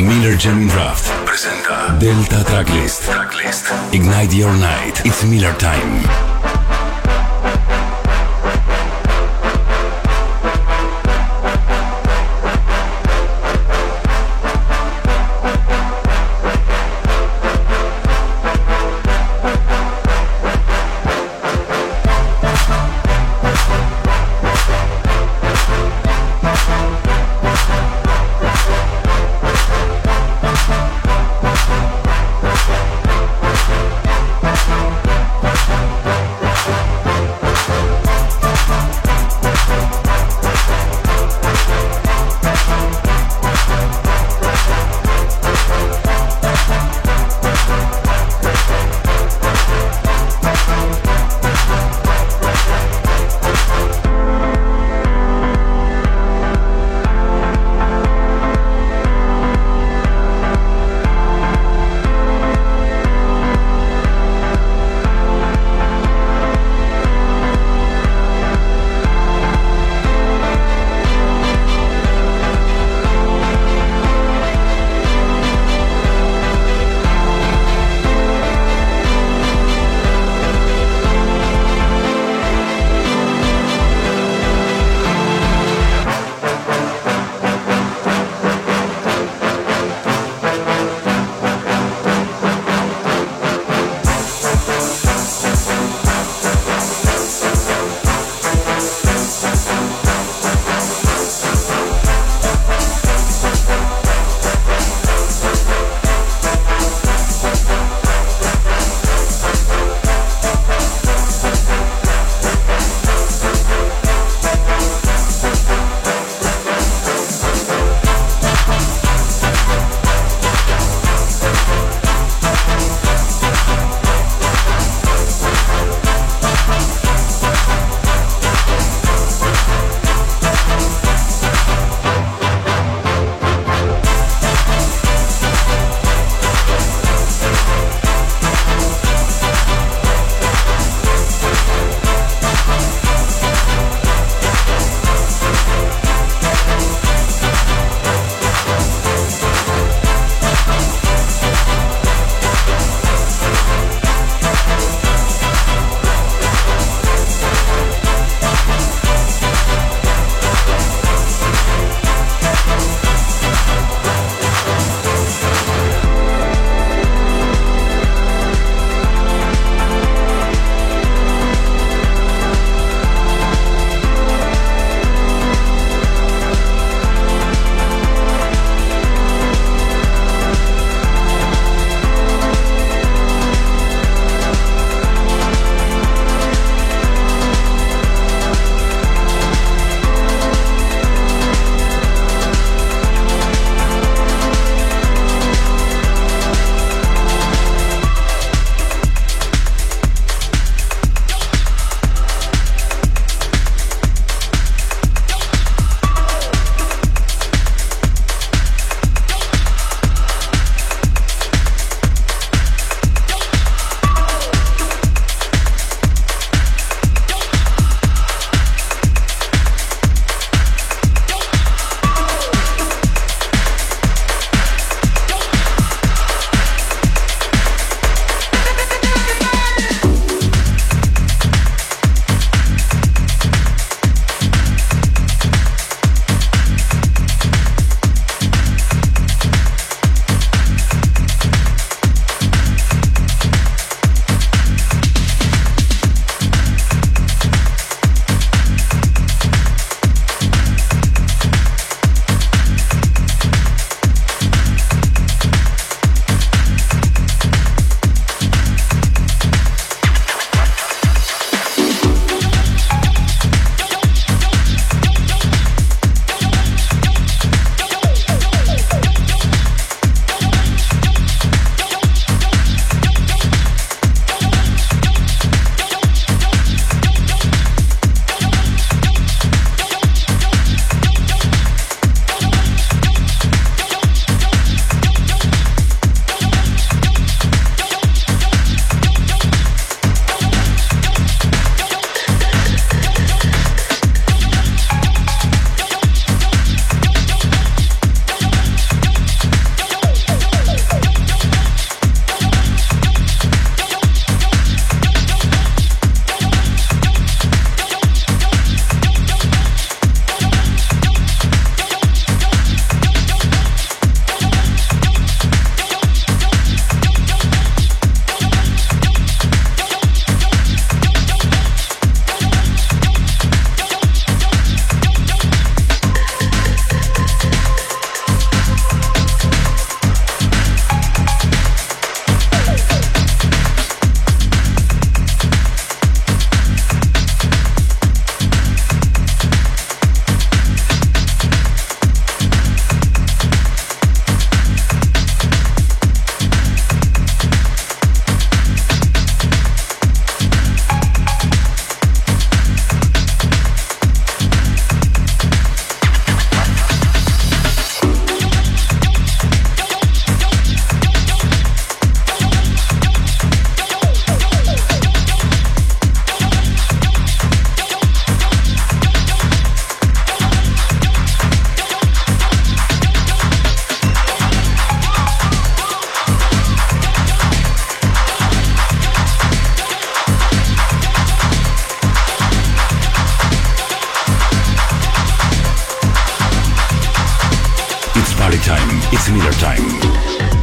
Miller Jamming Draft presenta Delta Tracklist. Ignite your night. It's Miller time. It's Miller Time.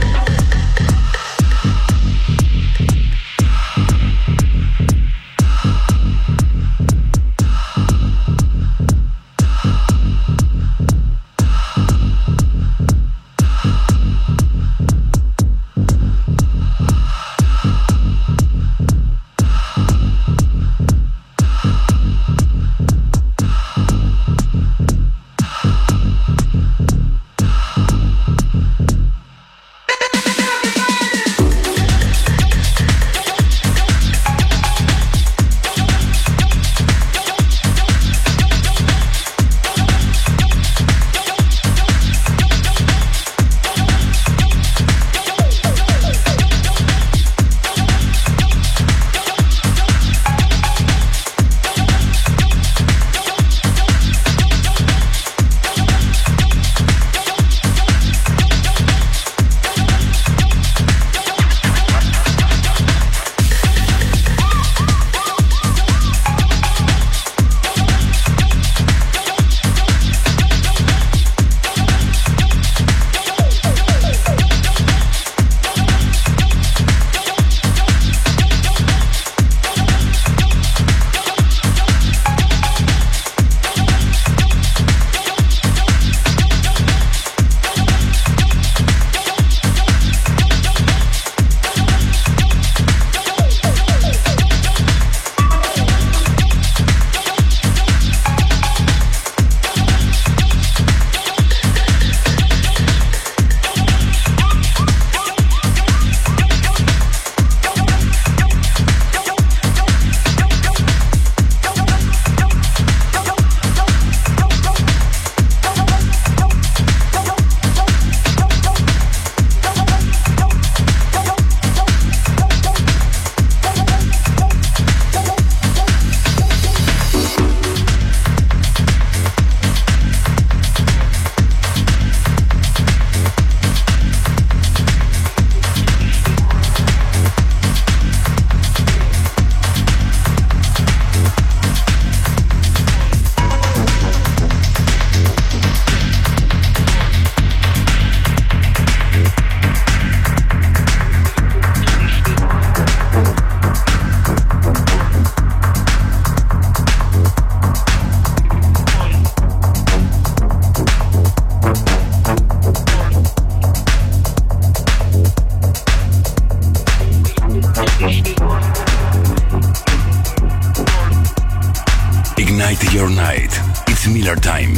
Ignite your night. It's Miller Time.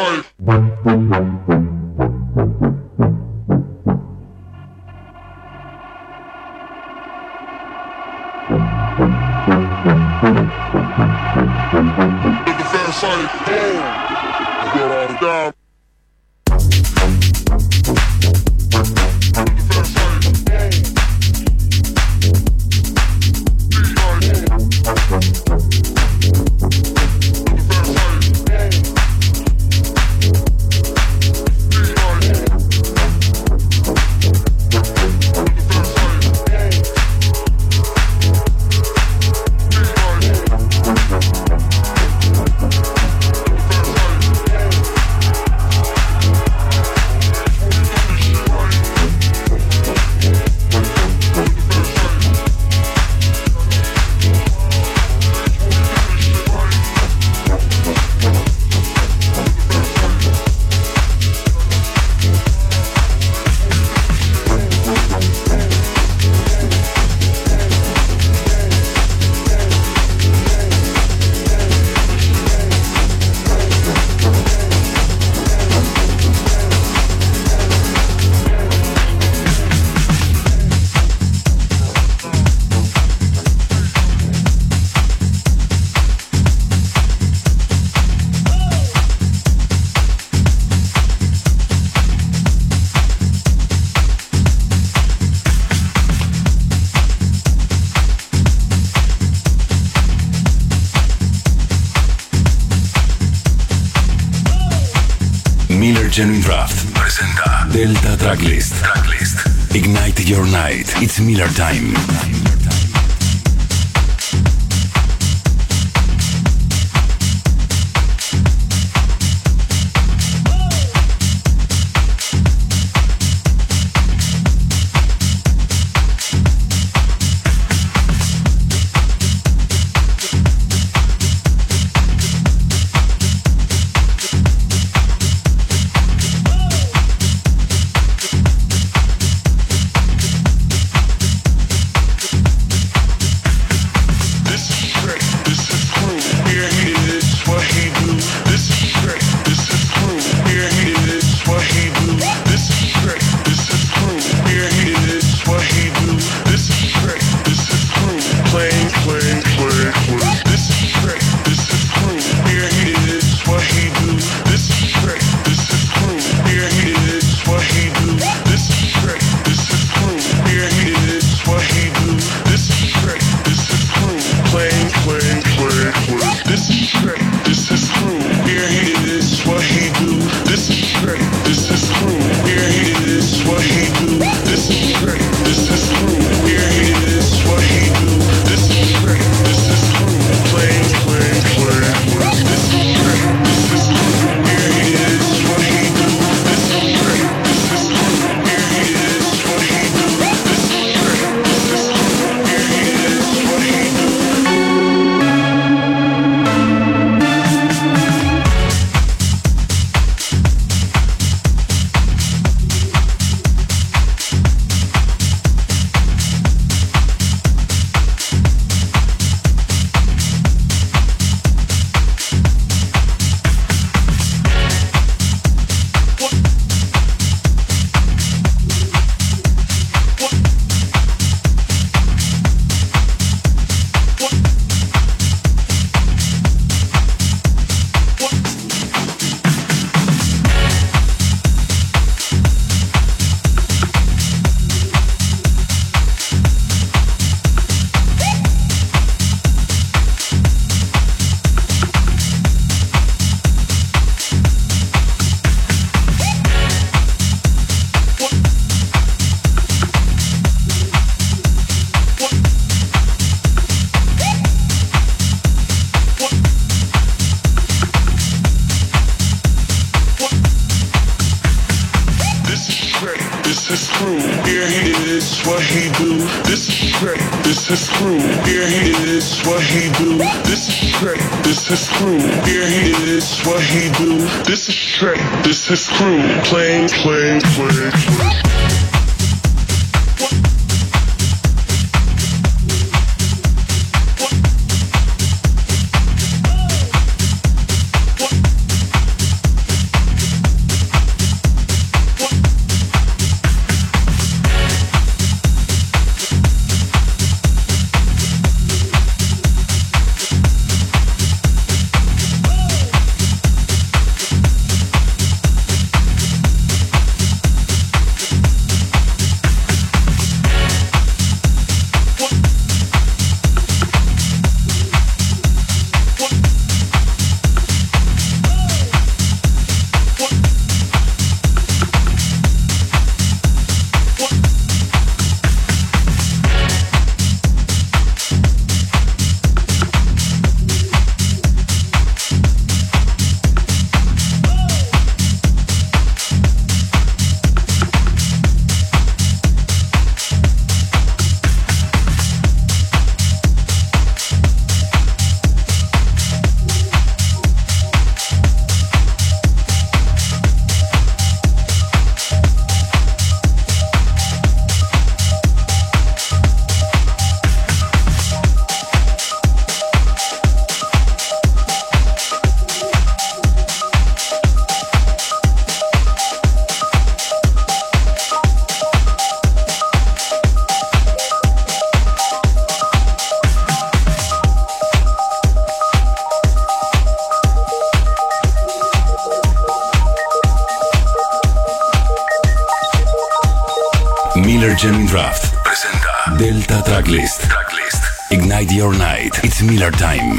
Genuine Draft presenta Delta Tracklist. Ignite your night. It's Miller time. This is crew playing. Jamming Draft presenta Delta Tracklist. Ignite your night. It's Miller Time.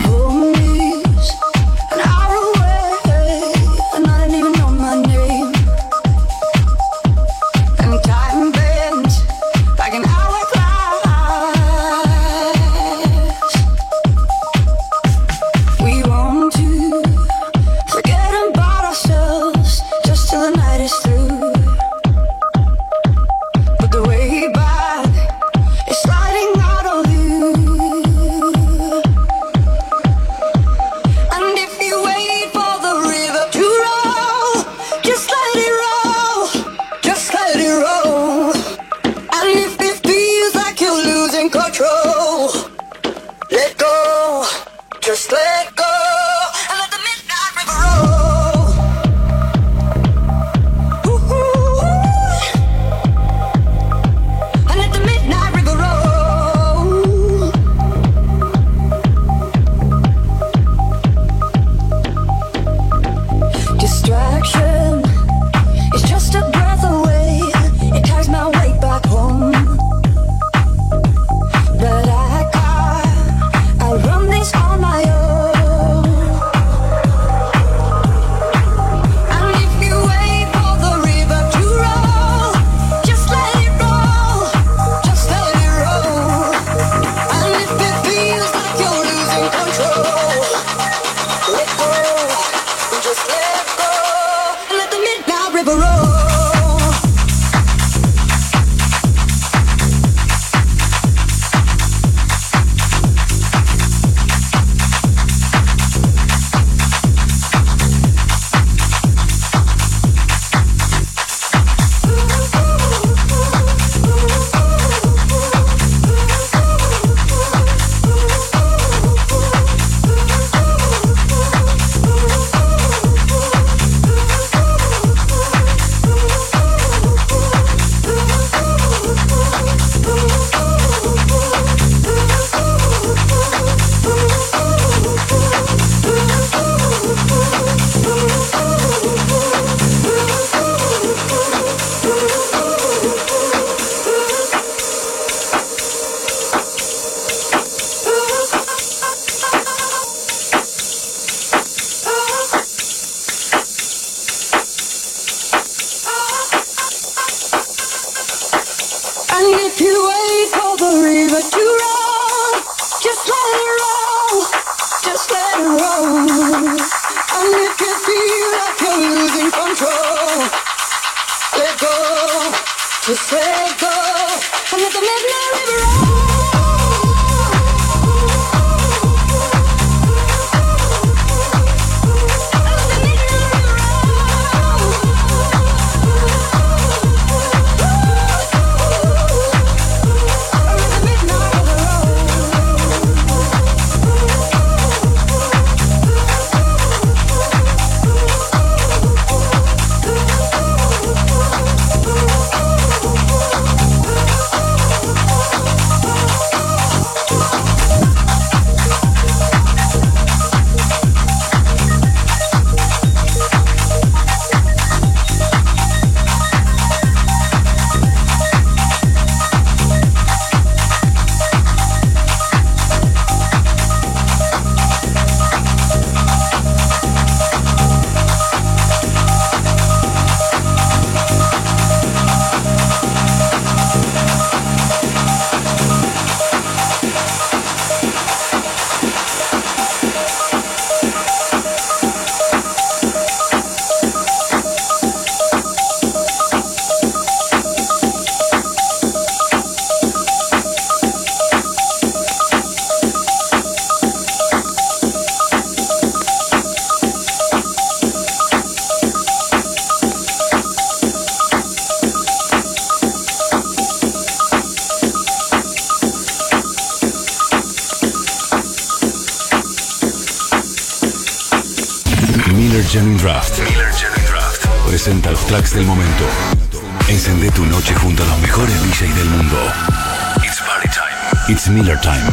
Jamming Draft presenta los tracks del momento. Encende tu noche junto a los mejores DJs del mundo. It's party time. It's Miller Time.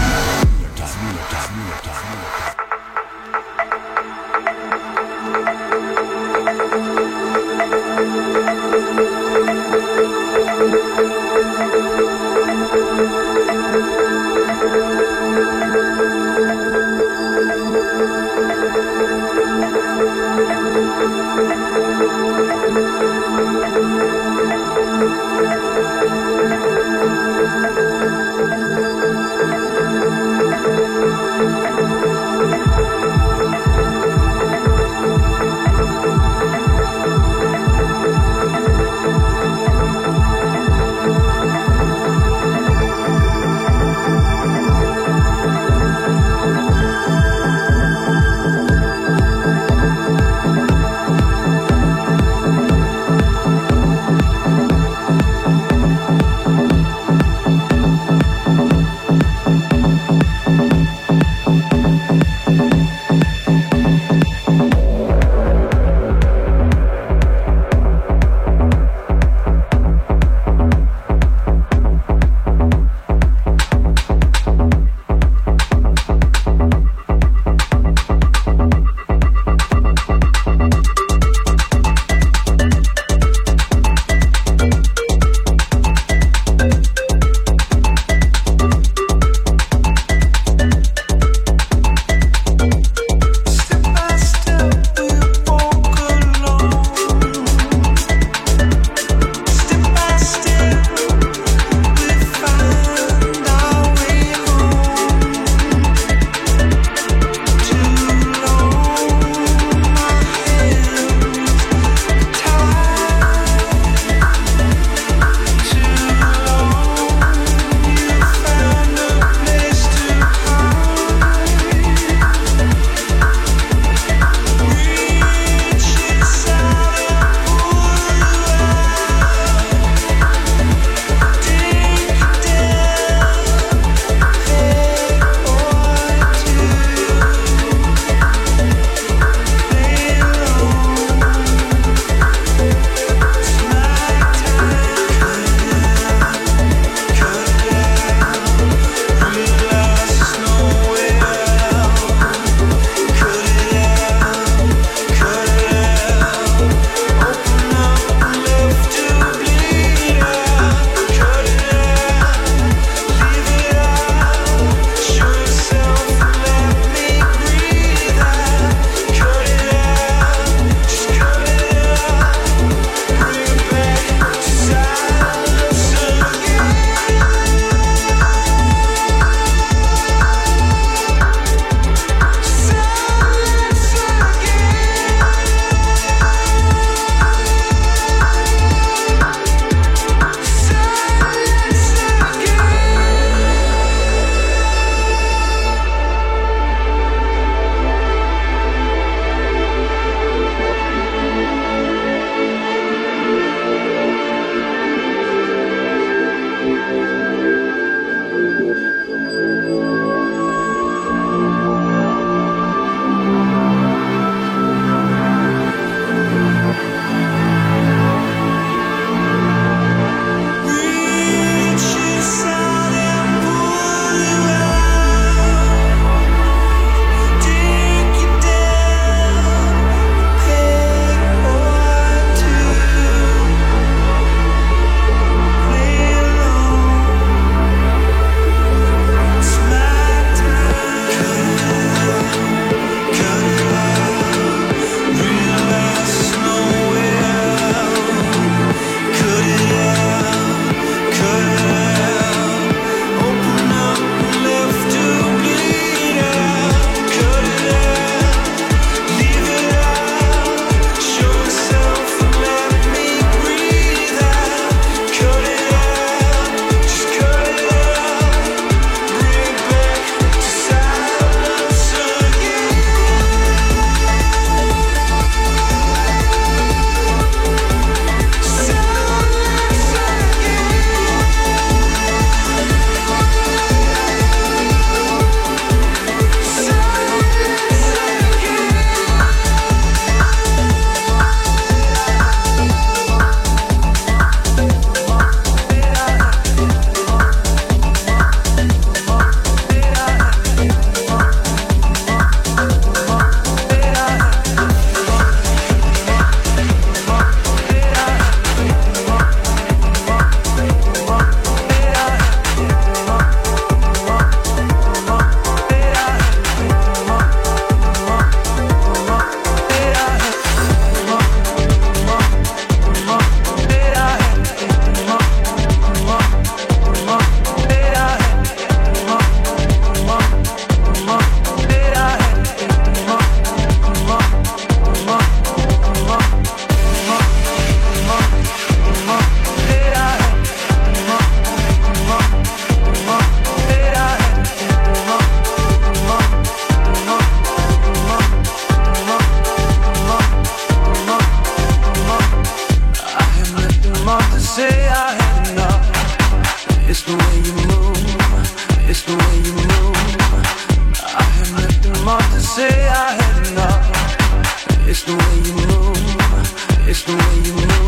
say I had enough. It's the way you move. It's the way you move.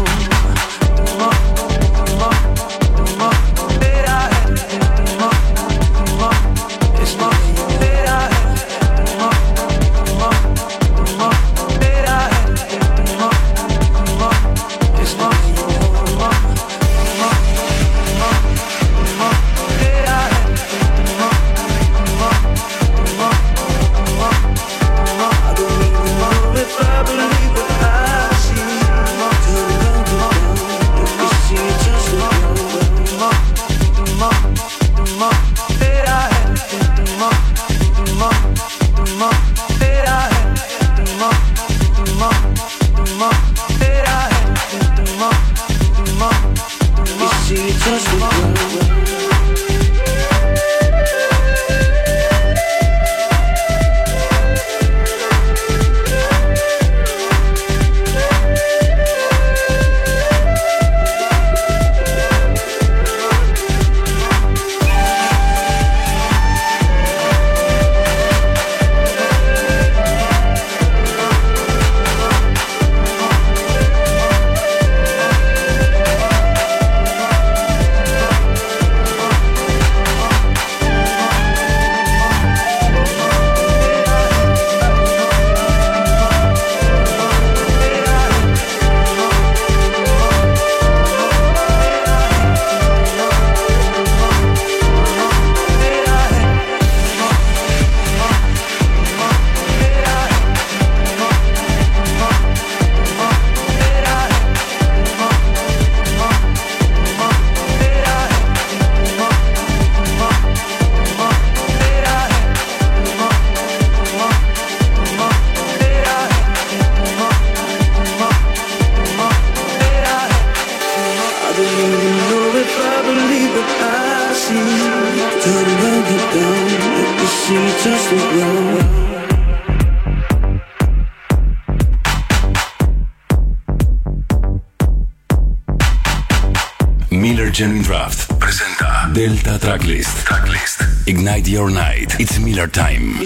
Miller Genuine Draft presenta Delta Tracklist. Ignite your night. It's Miller time.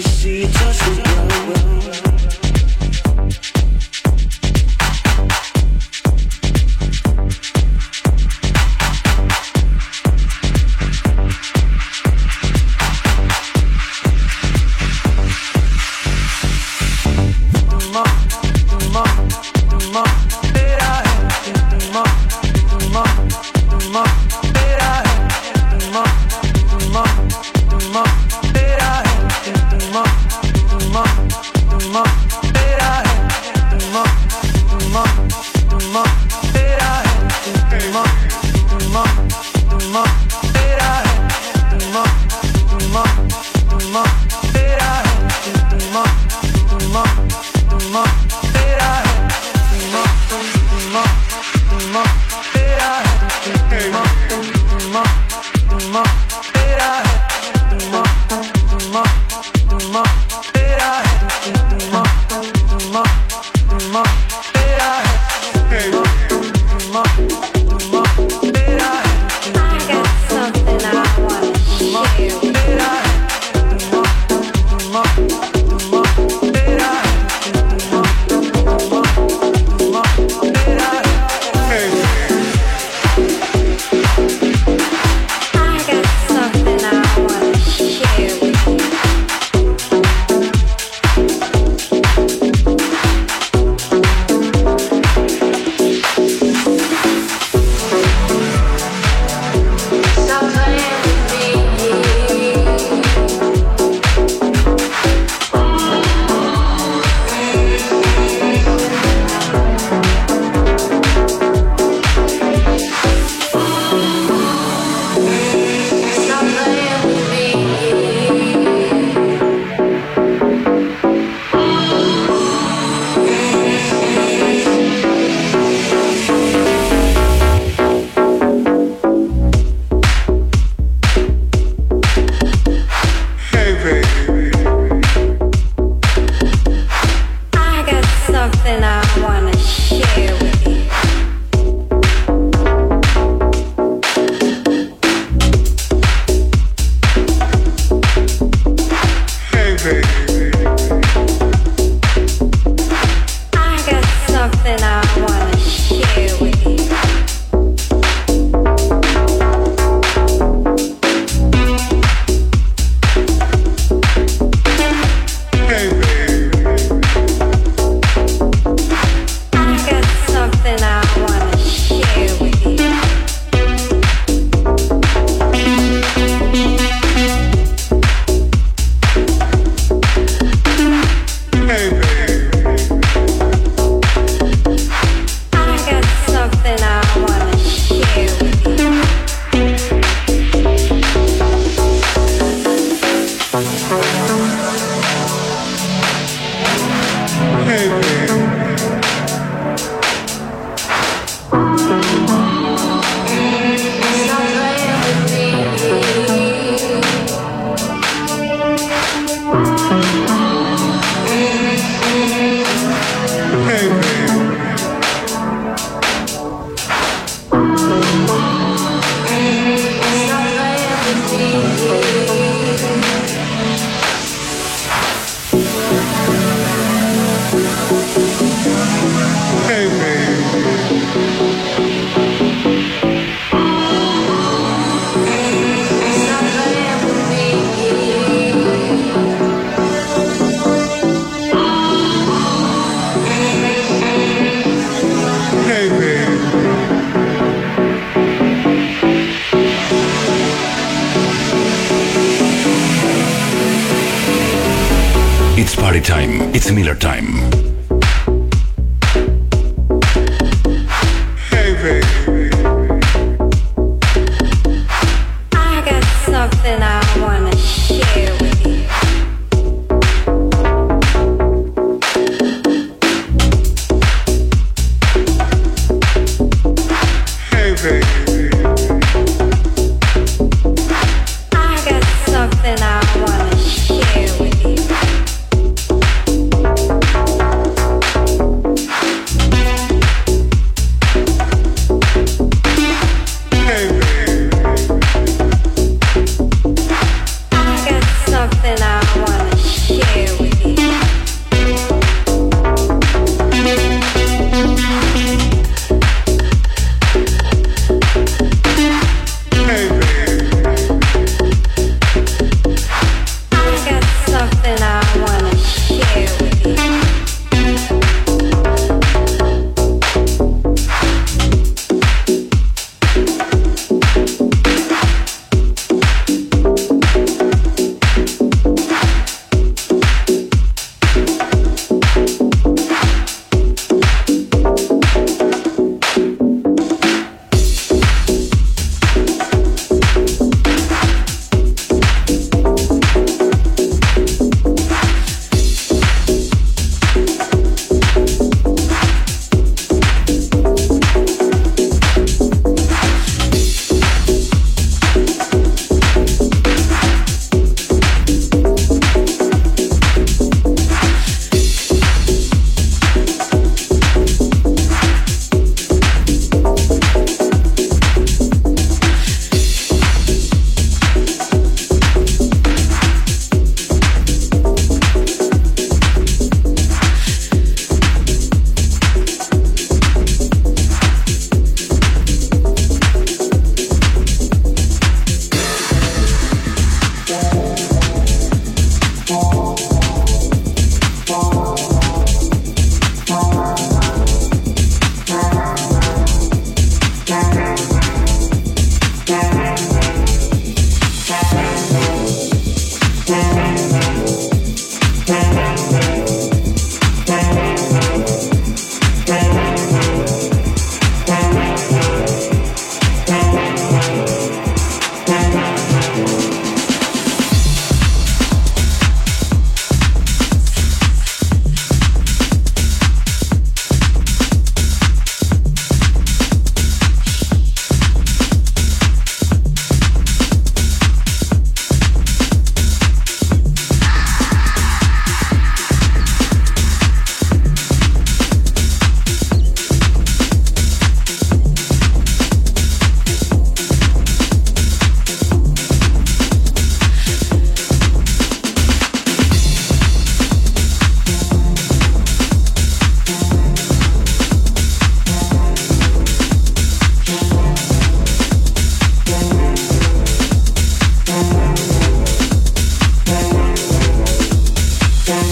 Party time. It's Miller time. Hey, baby. I got something I wanna share with you. Hey, baby. I got something I wanna share with you.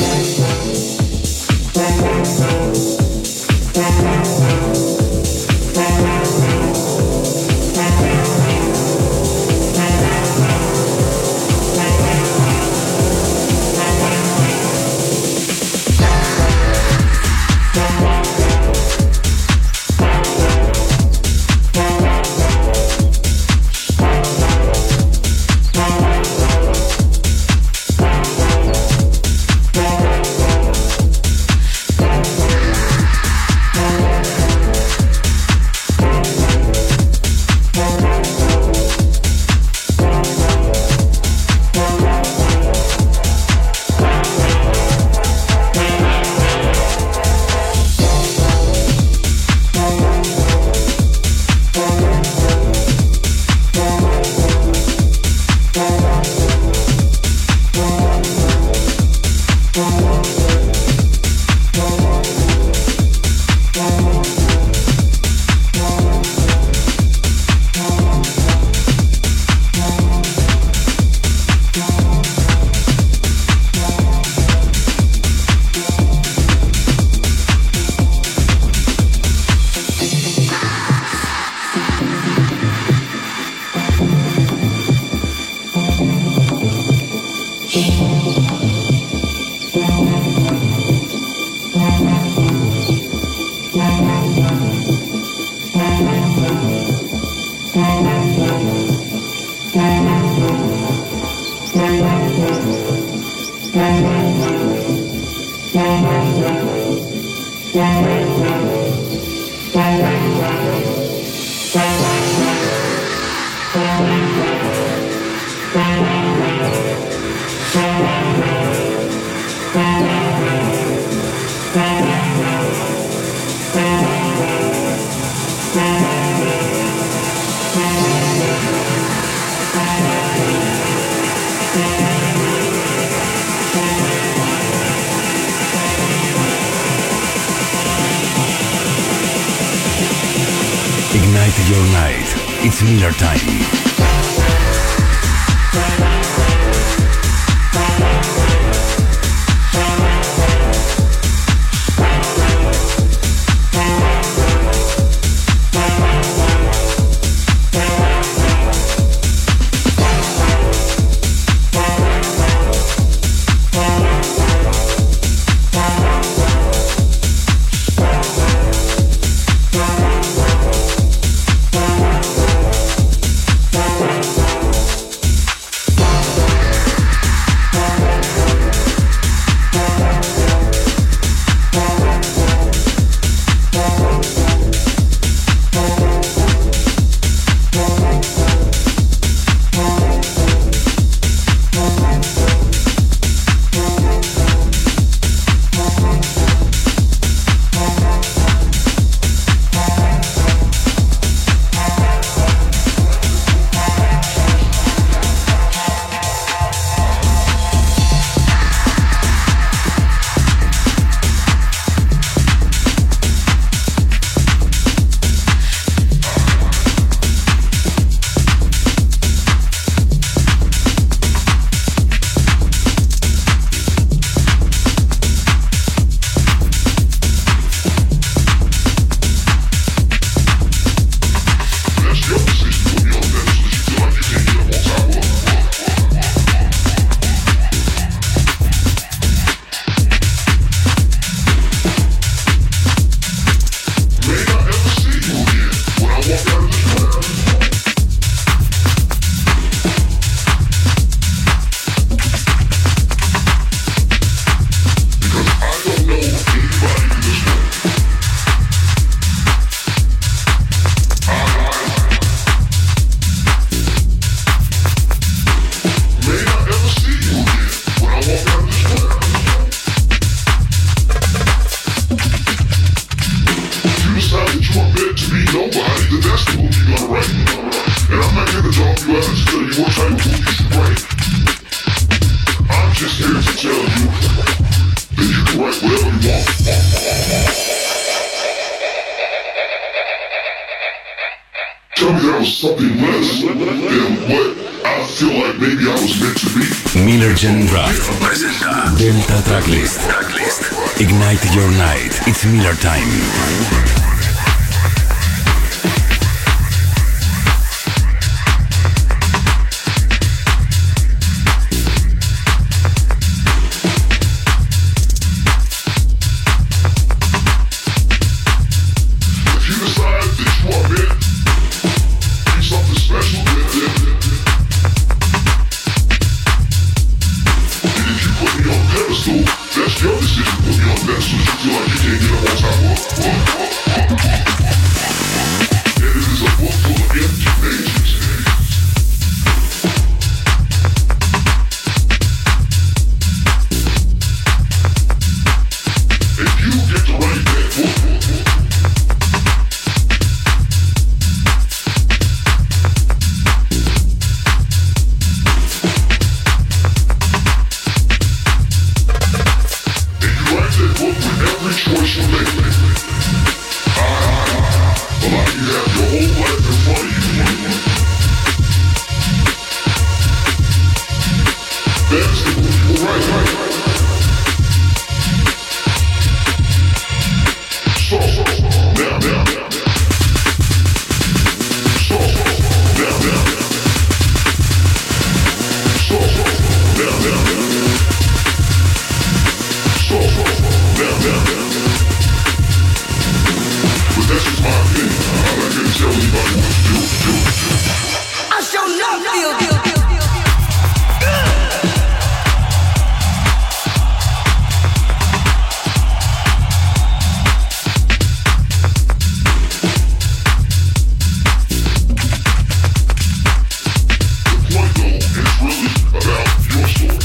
Ignite your night. It's Miller Time. Tell me that was something less than what I feel like maybe I was meant to be. Miller Gen Draft presenta Delta Tracklist. Ignite your night. It's Miller time. That's your decision, put me on that, so you feel like you can't get up on top of. And it is a book full of empty pages. And you get to write that book. Choice you make. But like you have your whole life in front of you. That's the book, right. So, now. So, now. So, now. But that's just my opinion. I'm not gonna tell anybody what to do. I sure love feel. The point though is really about your story.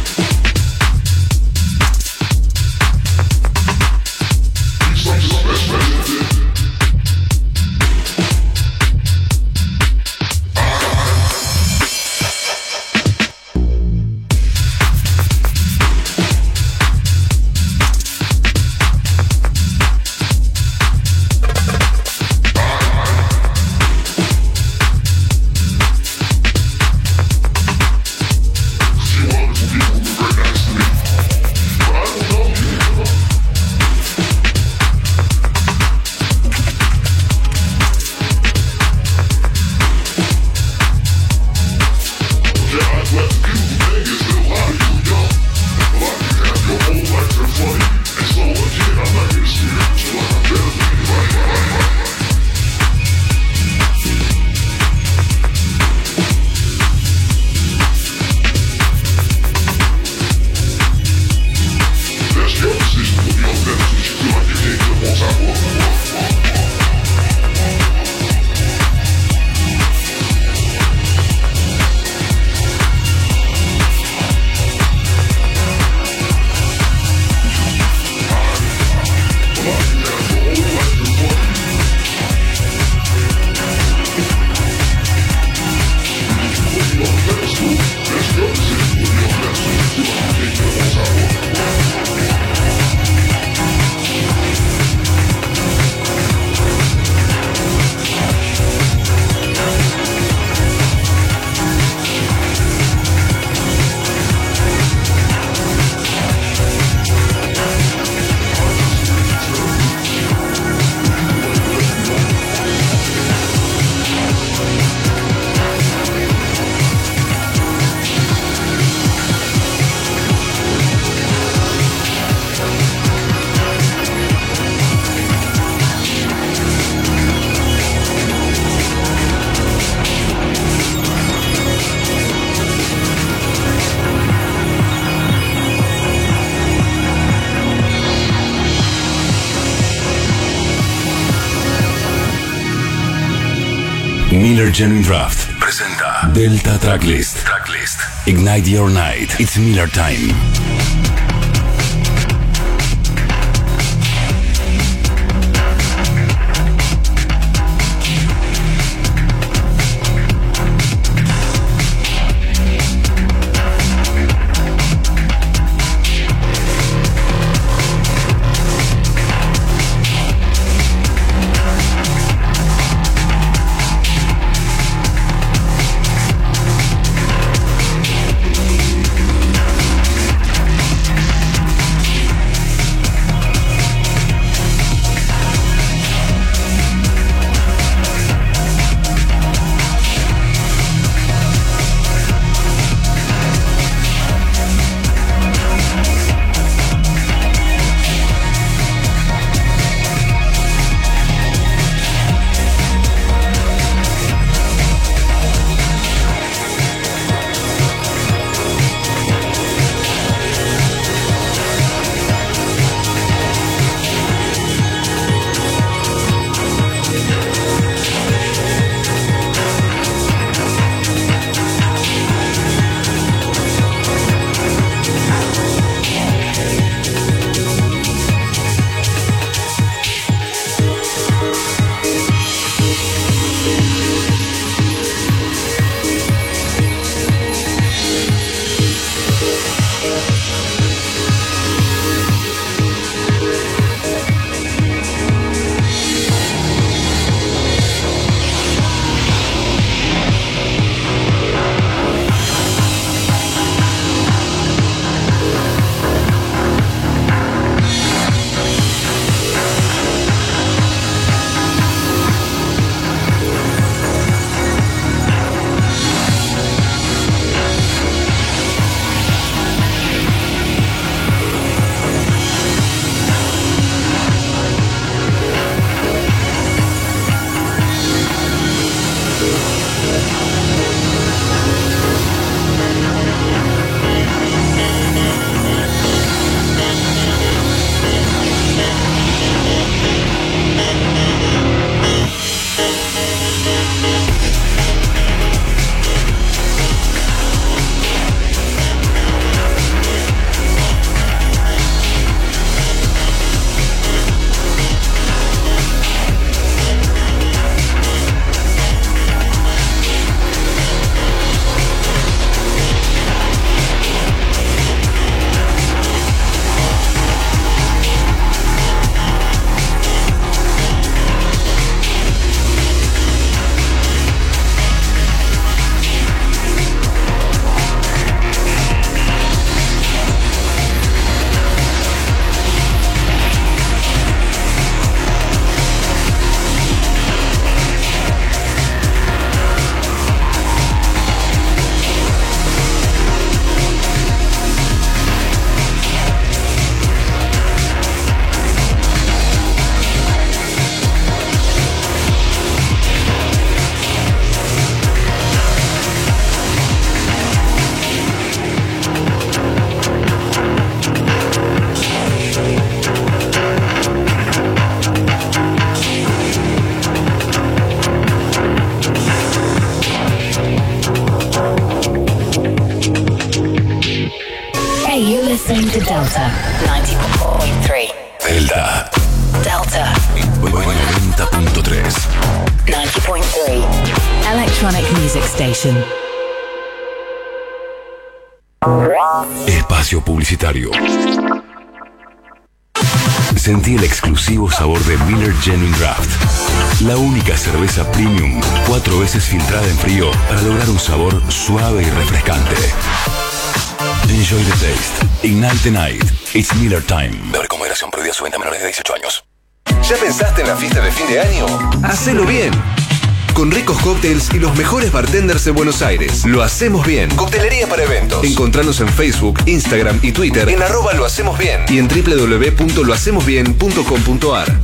Miller Gen Draft presenta Delta Tracklist. Ignite your night. It's Miller time. 90.3. Delta. Delta. 90.3. 90.3. Electronic Music Station. Espacio publicitario. Sentí el exclusivo sabor de Miller Genuine Draft. La única cerveza premium 4 veces filtrada en frío para lograr un sabor suave y refrescante. Enjoy the taste. Ignite the night. It's Miller time. Beber con moderación, prohibida su venta a menores de 18 años. ¿Ya pensaste en la fiesta de fin de año? Hacelo bien. Con ricos cócteles y los mejores bartenders de Buenos Aires. Lo hacemos bien. Coctelería para eventos. Encontranos en Facebook, Instagram y Twitter en @lohacemosbien y en www.lohacemosbien.com.ar.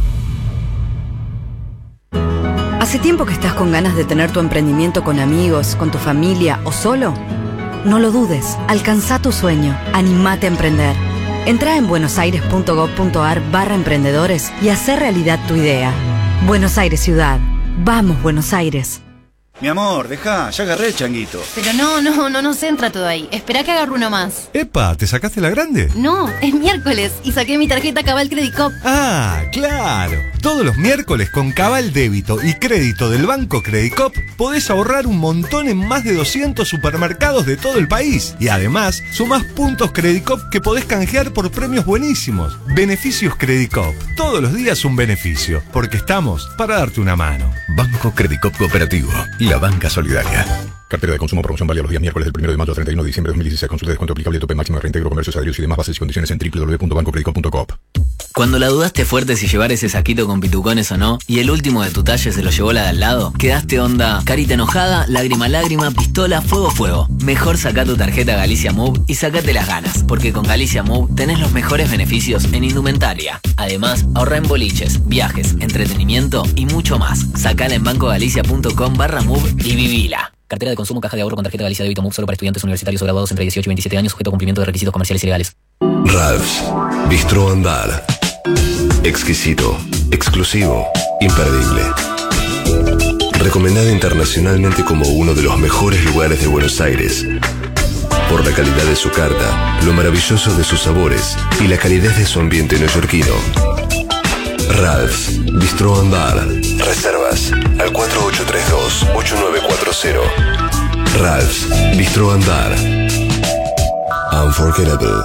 ¿Hace tiempo que estás con ganas de tener tu emprendimiento con amigos, con tu familia o solo? No lo dudes, alcanzá tu sueño, animate a emprender. Entrá en buenosaires.gov.ar/emprendedores y hacé realidad tu idea. Buenos Aires Ciudad. Vamos, Buenos Aires. Mi amor, dejá, ya agarré el changuito. Pero no se entra todo ahí. Esperá que agarre uno más. Epa, ¿te sacaste la grande? No, es miércoles y saqué mi tarjeta Cabal Credit Cop. Ah, claro. Todos los miércoles con Cabal Débito y Crédito del Banco Credit Cop podés ahorrar un montón en más de 200 supermercados de todo el país. Y además, sumás puntos Credit Cop que podés canjear por premios buenísimos. Beneficios Credit Cop. Todos los días un beneficio, porque estamos para darte una mano. Banco Credit Cop Cooperativo. La banca solidaria. Cartera de consumo, promoción válida los días miércoles del 1 de mayo al 31 de diciembre de 2016. Consulta de descuento aplicable, tope máximo de reintegro, comercios adheridos y demás bases y condiciones en www.bancocreditcop.com. Cuando la dudaste fuerte si llevar ese saquito con pitucones o no, y el último de tu talle se lo llevó la de al lado, quedaste onda carita enojada, lágrima, pistola, fuego. Mejor saca tu tarjeta Galicia Move y sacate las ganas, porque con Galicia Move tenés los mejores beneficios en indumentaria. Además, ahorra en boliches, viajes, entretenimiento y mucho más. Sacala en bancogalicia.com/move y vivila. Cartera de consumo, caja de ahorro con tarjeta Galicia Débito Move solo para estudiantes universitarios o graduados entre 18 y 27 años, sujeto a cumplimiento de requisitos comerciales y legales. Ralph's Bistro and Bar. Exquisito, exclusivo, imperdible. Recomendada internacionalmente como uno de los mejores lugares de Buenos Aires. Por la calidad de su carta, lo maravilloso de sus sabores y la calidez de su ambiente neoyorquino. Ralph's Bistro and Bar. Reservas al 4832-8940. Ralph's Bistro and Bar. Unforgettable.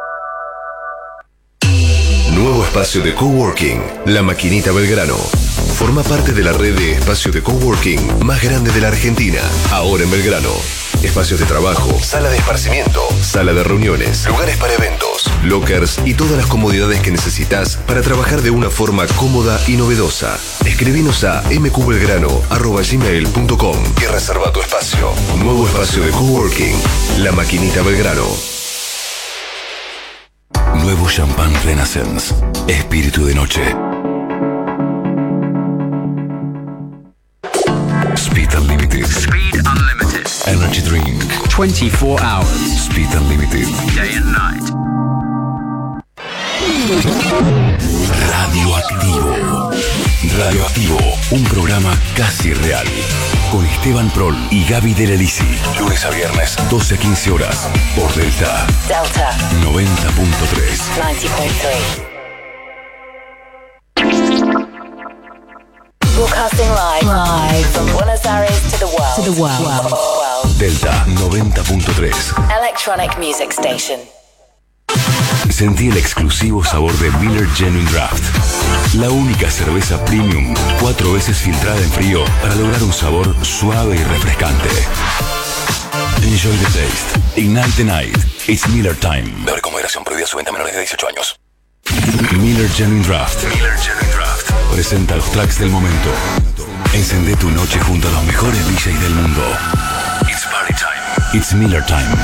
Nuevo espacio de coworking, La Maquinita Belgrano. Forma parte de la red de espacio de coworking más grande de la Argentina. Ahora en Belgrano. Espacios de trabajo, sala de esparcimiento, sala de reuniones, lugares para eventos, lockers y todas las comodidades que necesitas para trabajar de una forma cómoda y novedosa. Escribinos a mqbelgrano@gmail.com y reserva tu espacio. Nuevo espacio de coworking, La Maquinita Belgrano. Nuevo champán Renaissance. Espíritu de noche. Speed Unlimited. Speed Unlimited. Energy Drink. 24 hours. Speed Unlimited. Day and night. Radioactivo. Radioactivo. Un programa casi real. Con Esteban Prol y Gaby Delelisi. Lunes a viernes, 12 a 15 horas. Por Delta. Delta. 90.3. 90.3. Broadcasting live from Buenos Aires to the world. Delta 90.3. Electronic Music Station. Sentí el exclusivo sabor de Miller Genuine Draft. La única cerveza premium 4 veces filtrada en frío para lograr un sabor suave y refrescante. Enjoy the taste. Ignite the night. It's Miller time. Beber con moderación, prohibida su venta a menores de 18 años. Miller Genuine Draft. Miller Genuine Draft. Presenta los tracks del momento. Encendé tu noche junto a los mejores DJs del mundo. It's party time. It's Miller time.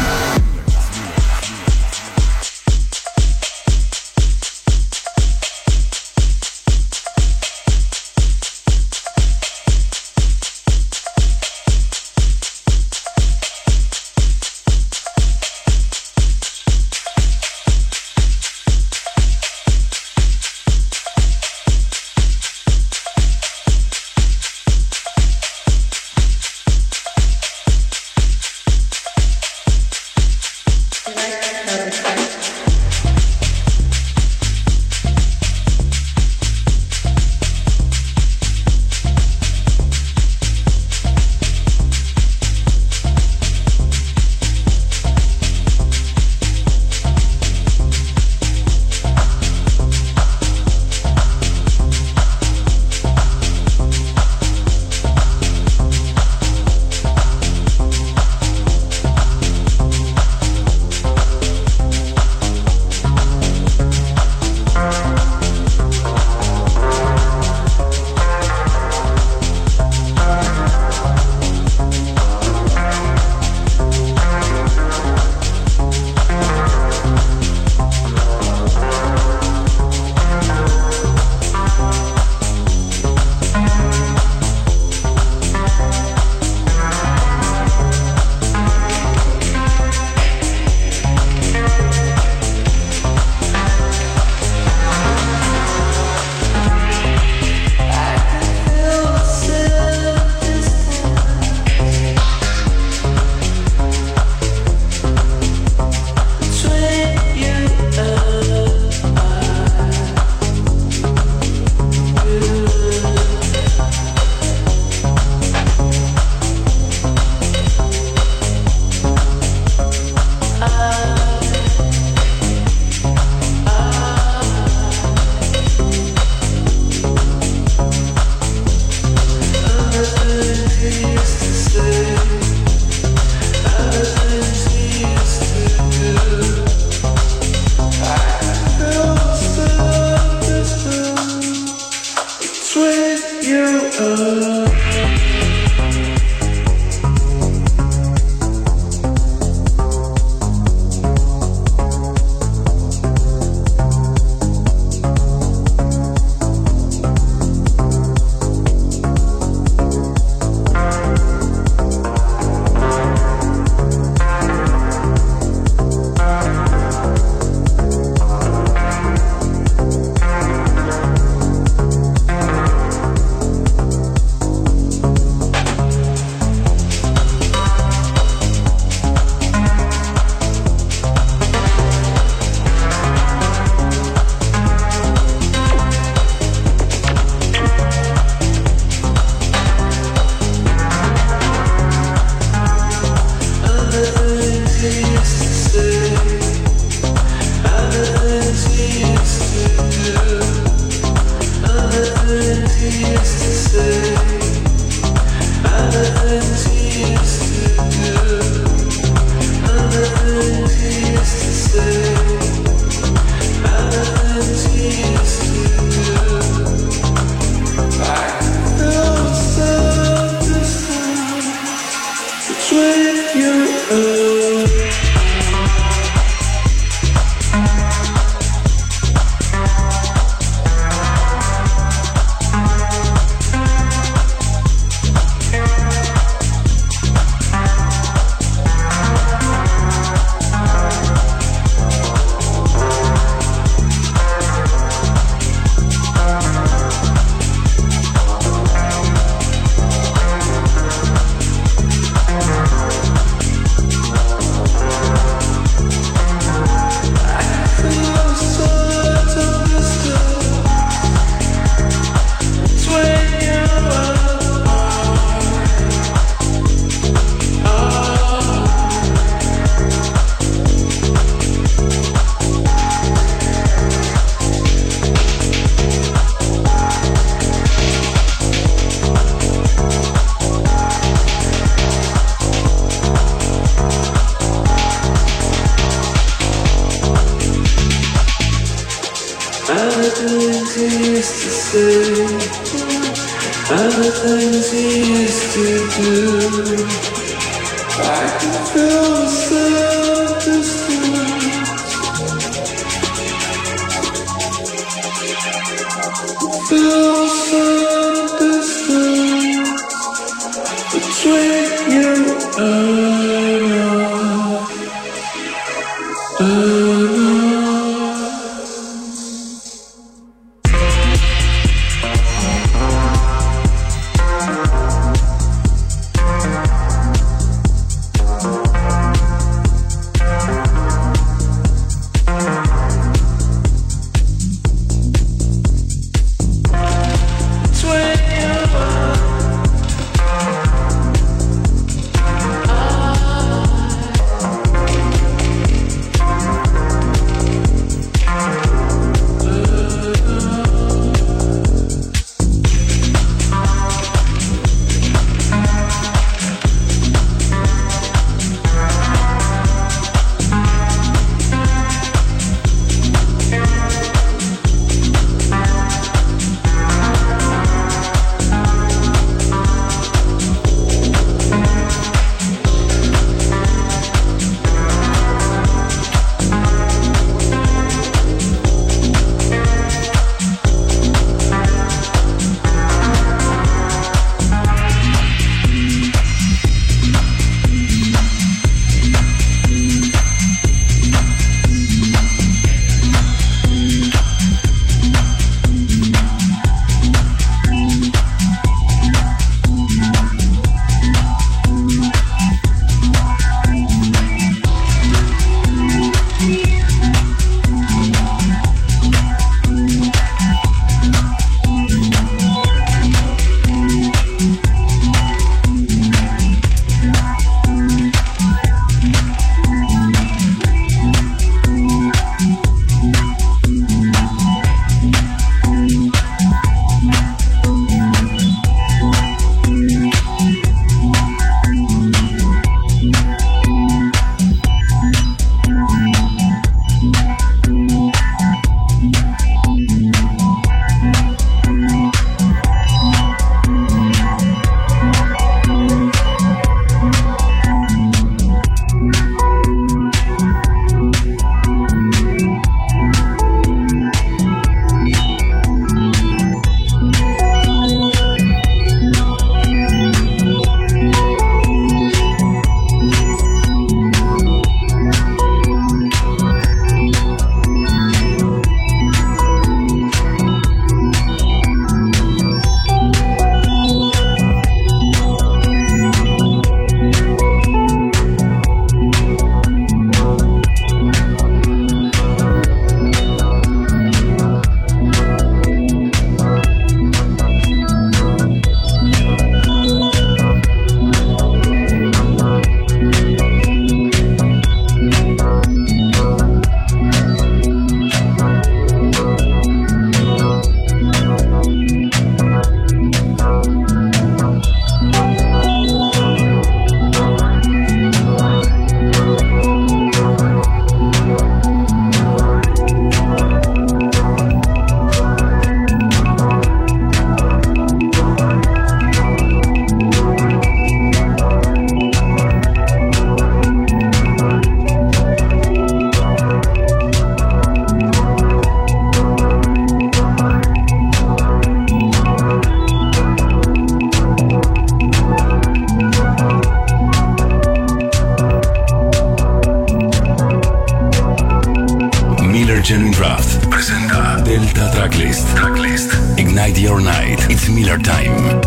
Delta Tracklist. Ignite your night. It's Miller time.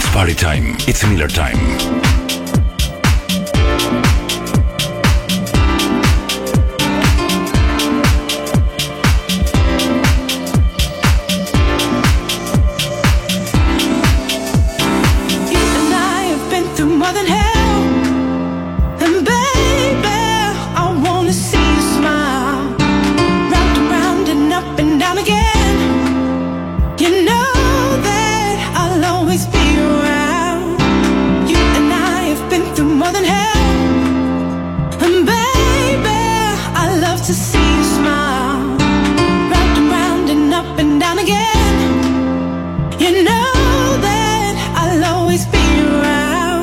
It's party time. It's Miller time. More than hell, and baby, I wanna see you smile, round and round and up and down again. You know that I'll always be around. You and I have been through more than hell, and baby, I love to see you smile, round and up and down again. You know that I'll always be around.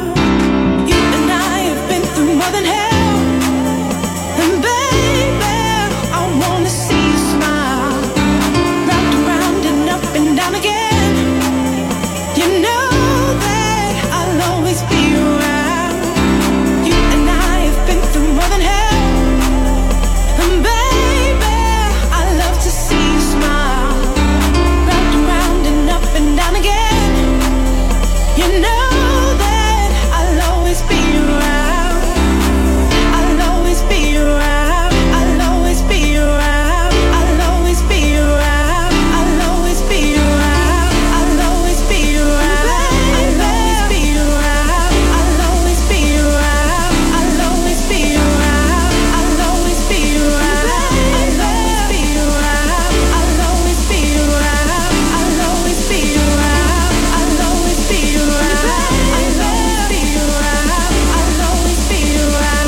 More than hell, and baby, I wanna see you smile, round and up and down again. You know that I'll always be around. You and I have been through more than hell, and baby, I love to see you smile, round and up and down again. You know that I'll always be around. Be around, I'll always be around, I'll always be around, I'll always be around, I'll always be around, I'll always be around, I'll always be around, I'll always be around, I'll always be around, I'll always be around, I'll always be around, I'll always be around, I'll always be around, I'll always be around, I'll always be around.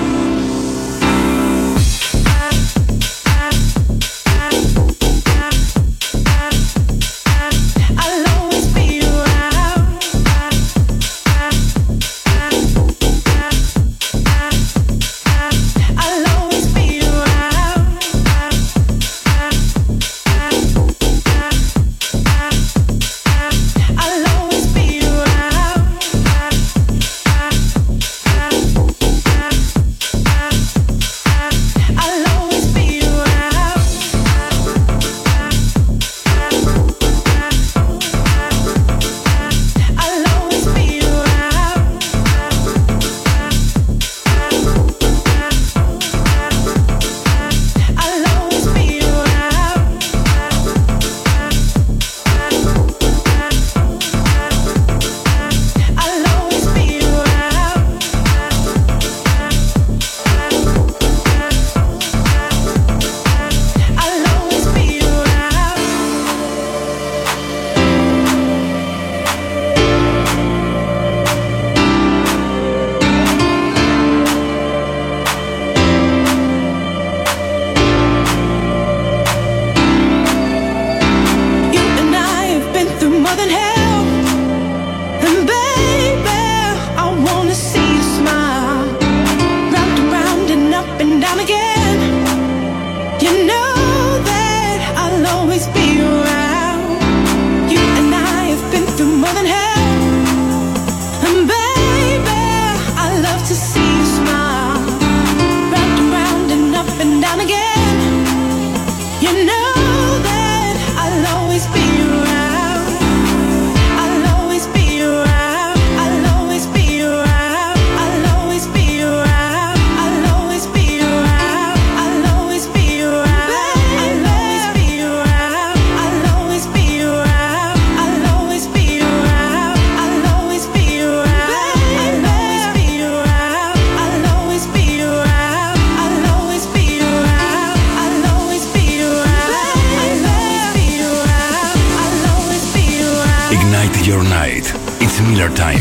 Your night. It's Miller time.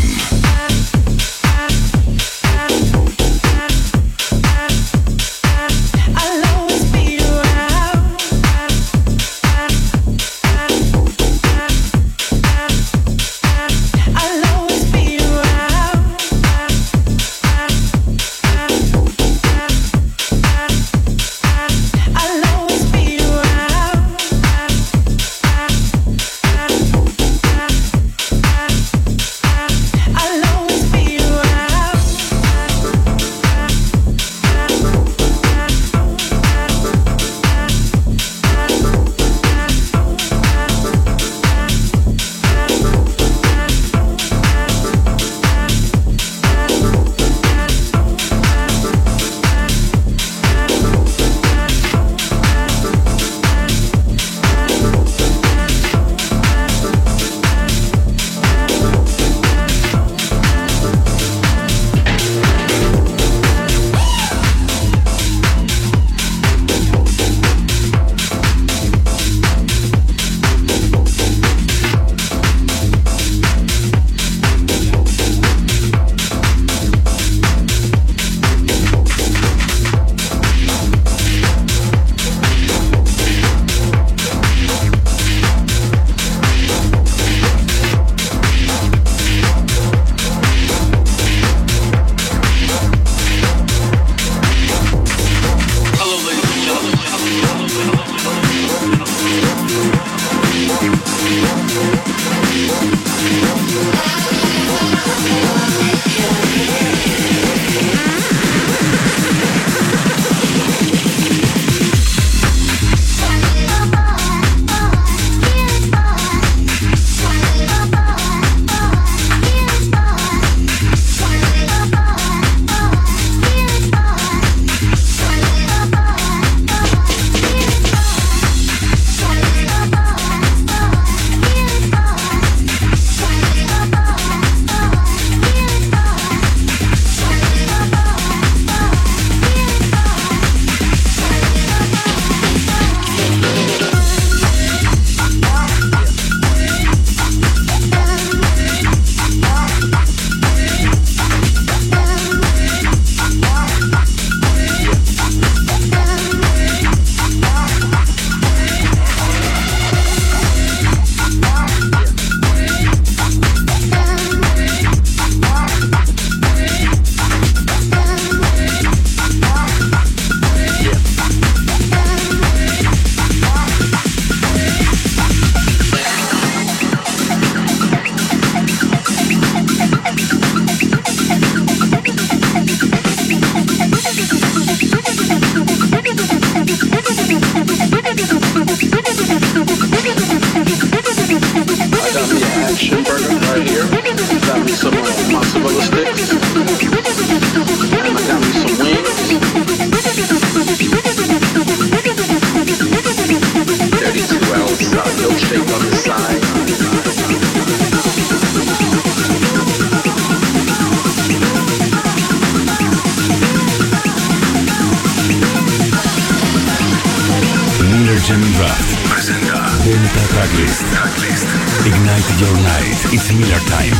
I Miller Genuine Draft presenta Delta Tracklist. Ignite Your Night. It's Miller Time.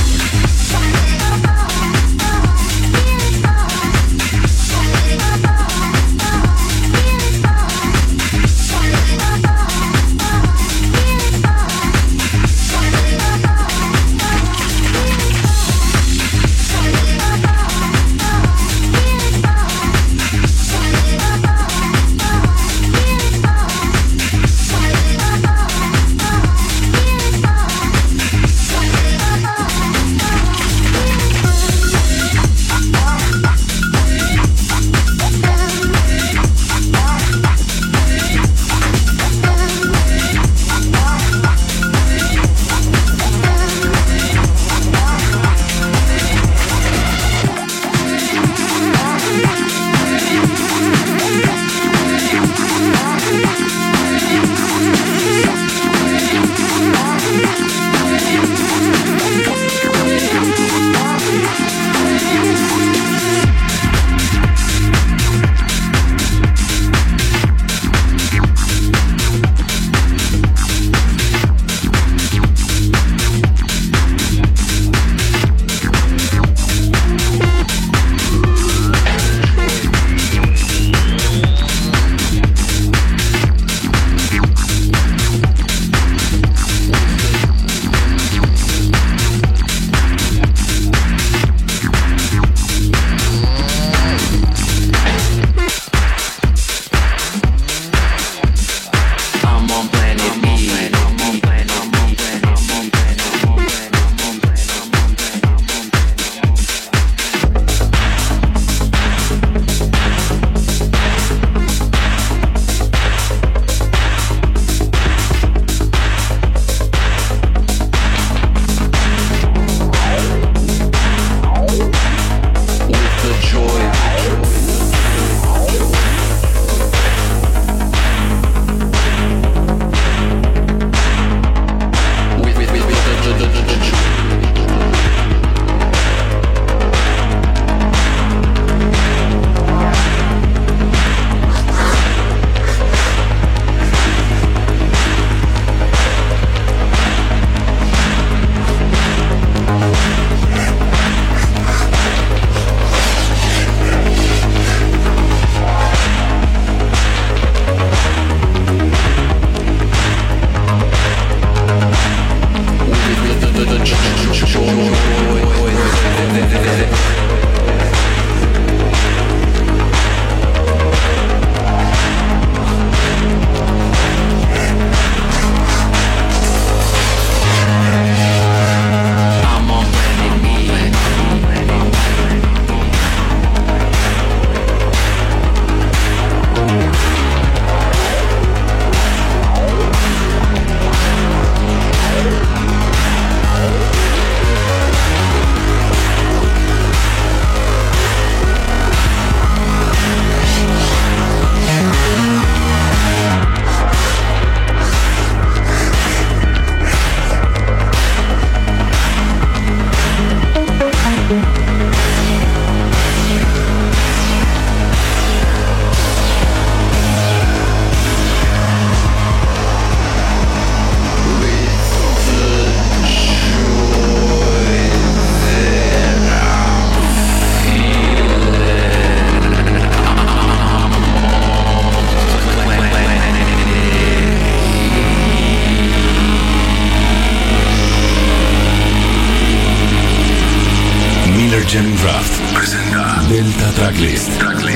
Genuine Draft presenta Delta Tracklist.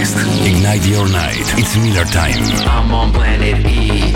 Ignite Your Night. It's Miller Time. I'm on planet E.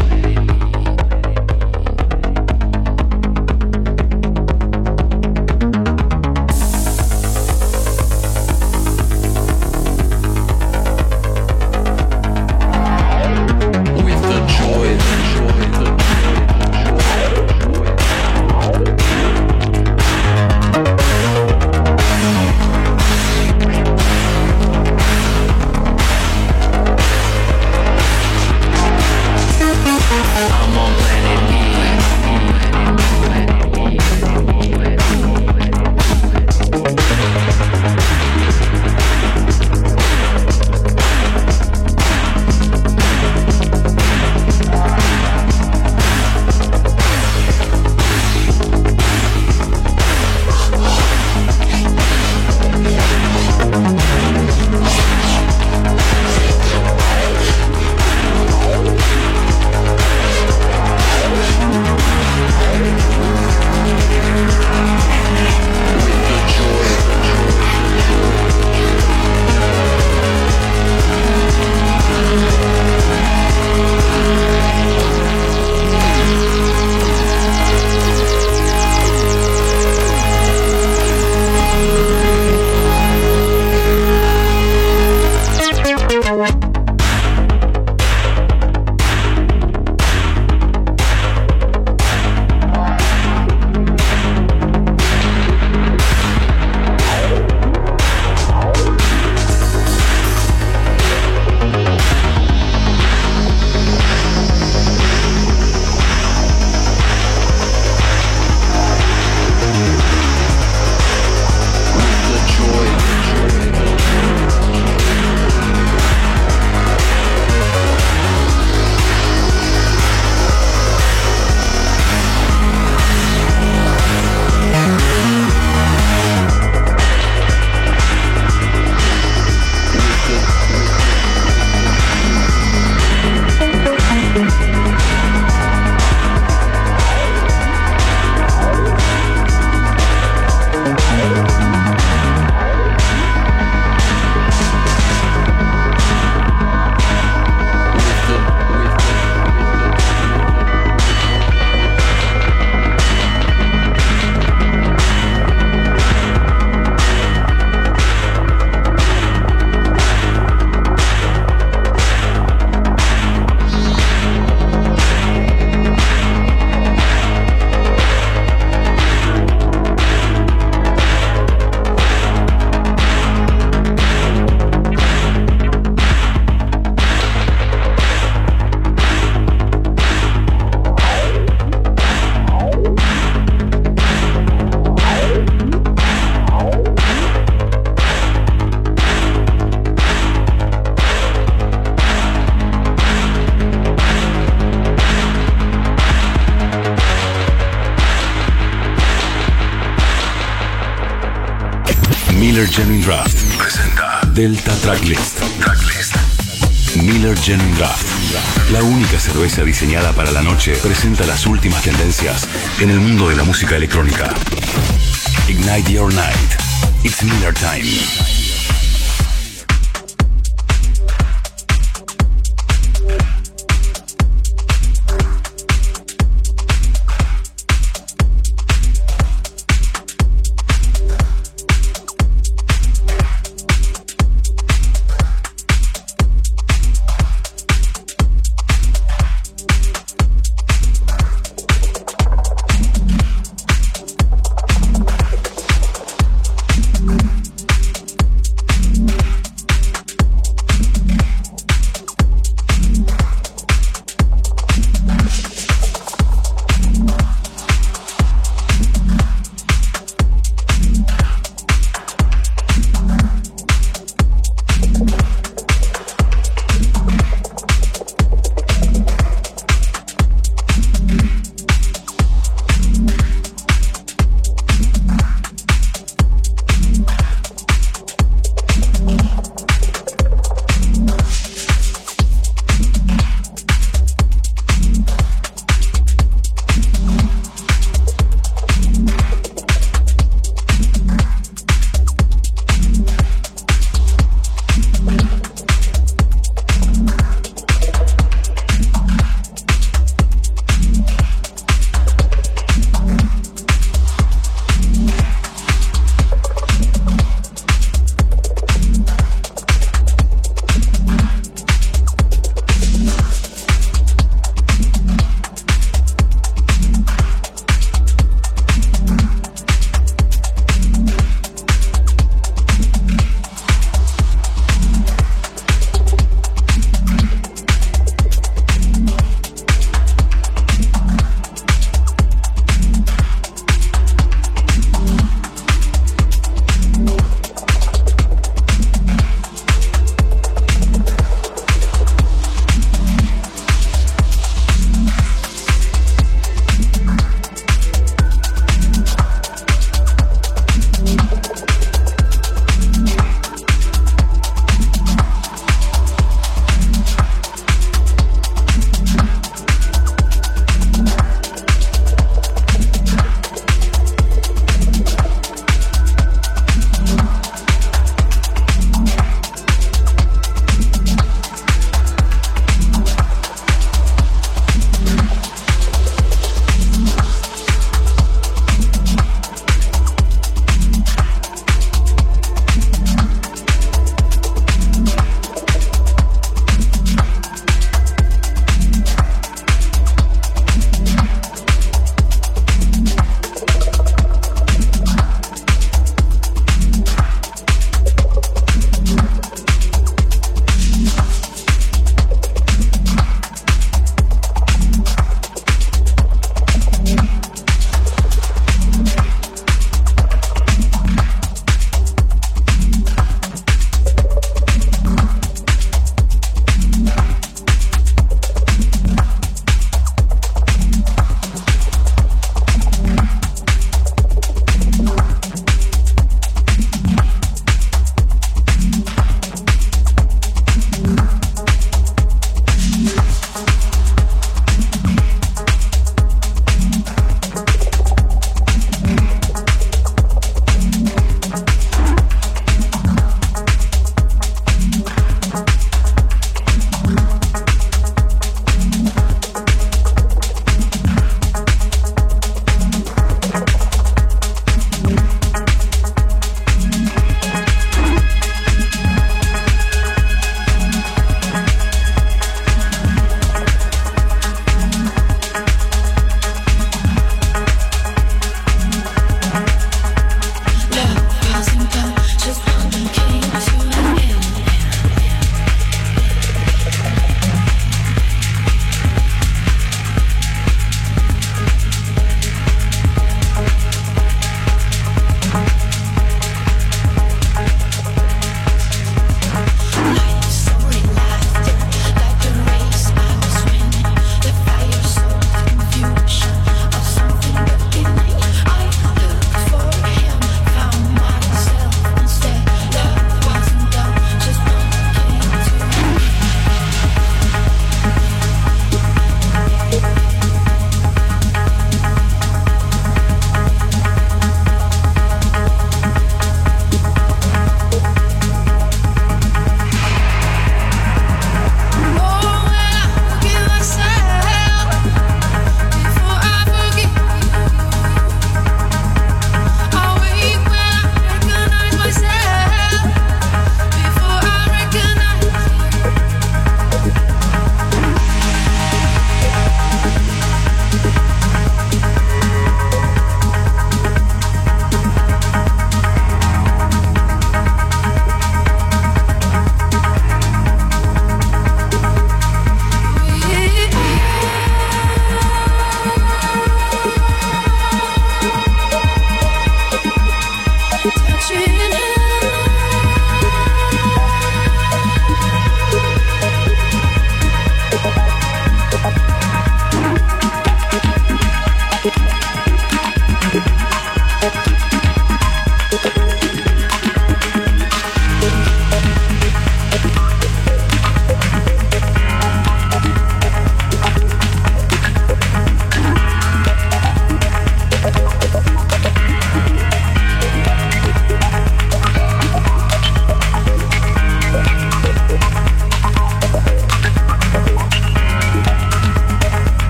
Miller Genuine Draft presenta Delta Tracklist. Miller Genuine Draft, la única cerveza diseñada para la noche, presenta las últimas tendencias en el mundo de la música electrónica. Ignite your night. It's Miller time.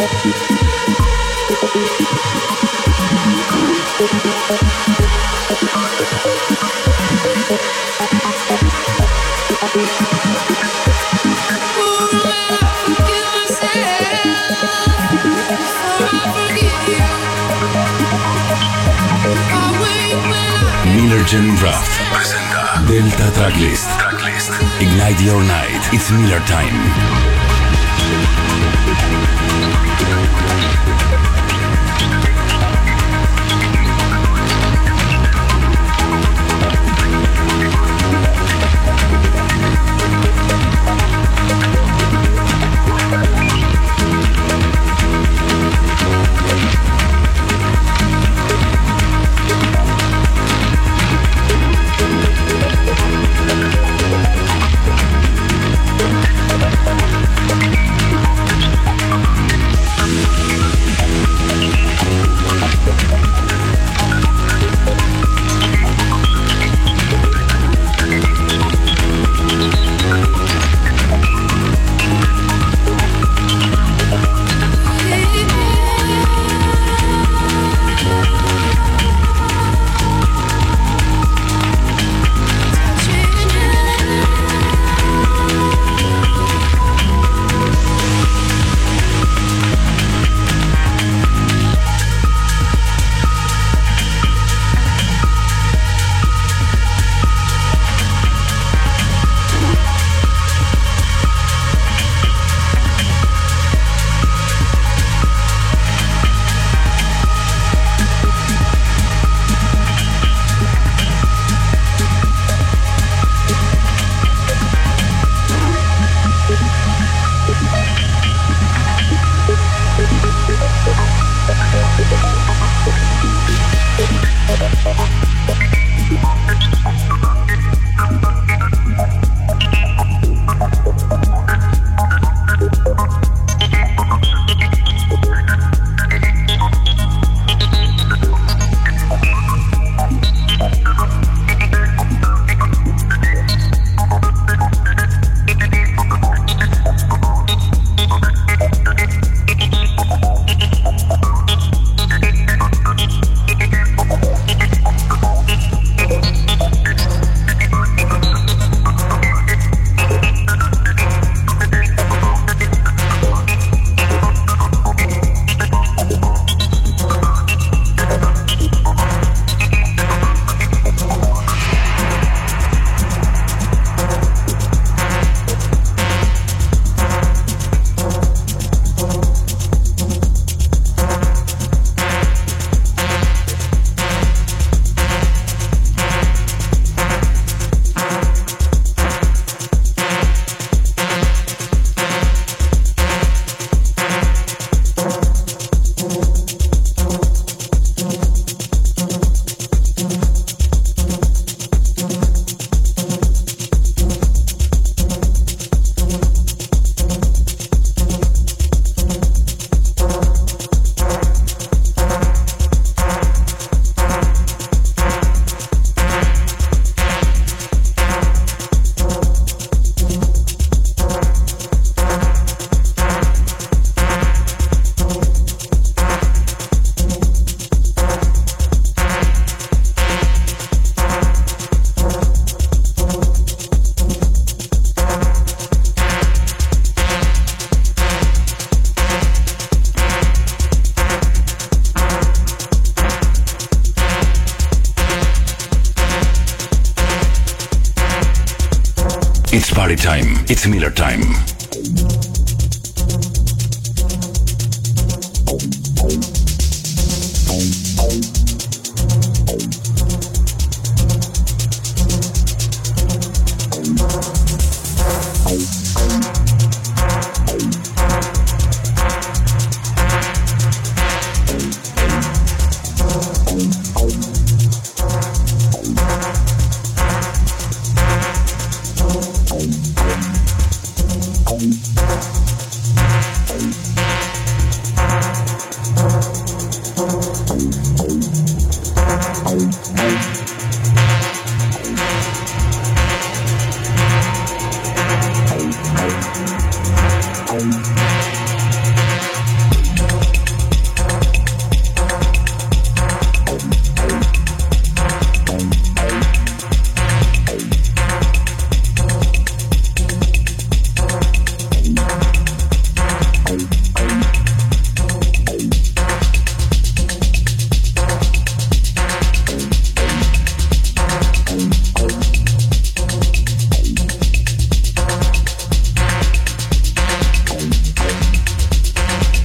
Miller Genuine Draft presenta Delta Tracklist. Ignite your night. It's Miller time. It's party time. It's Miller time.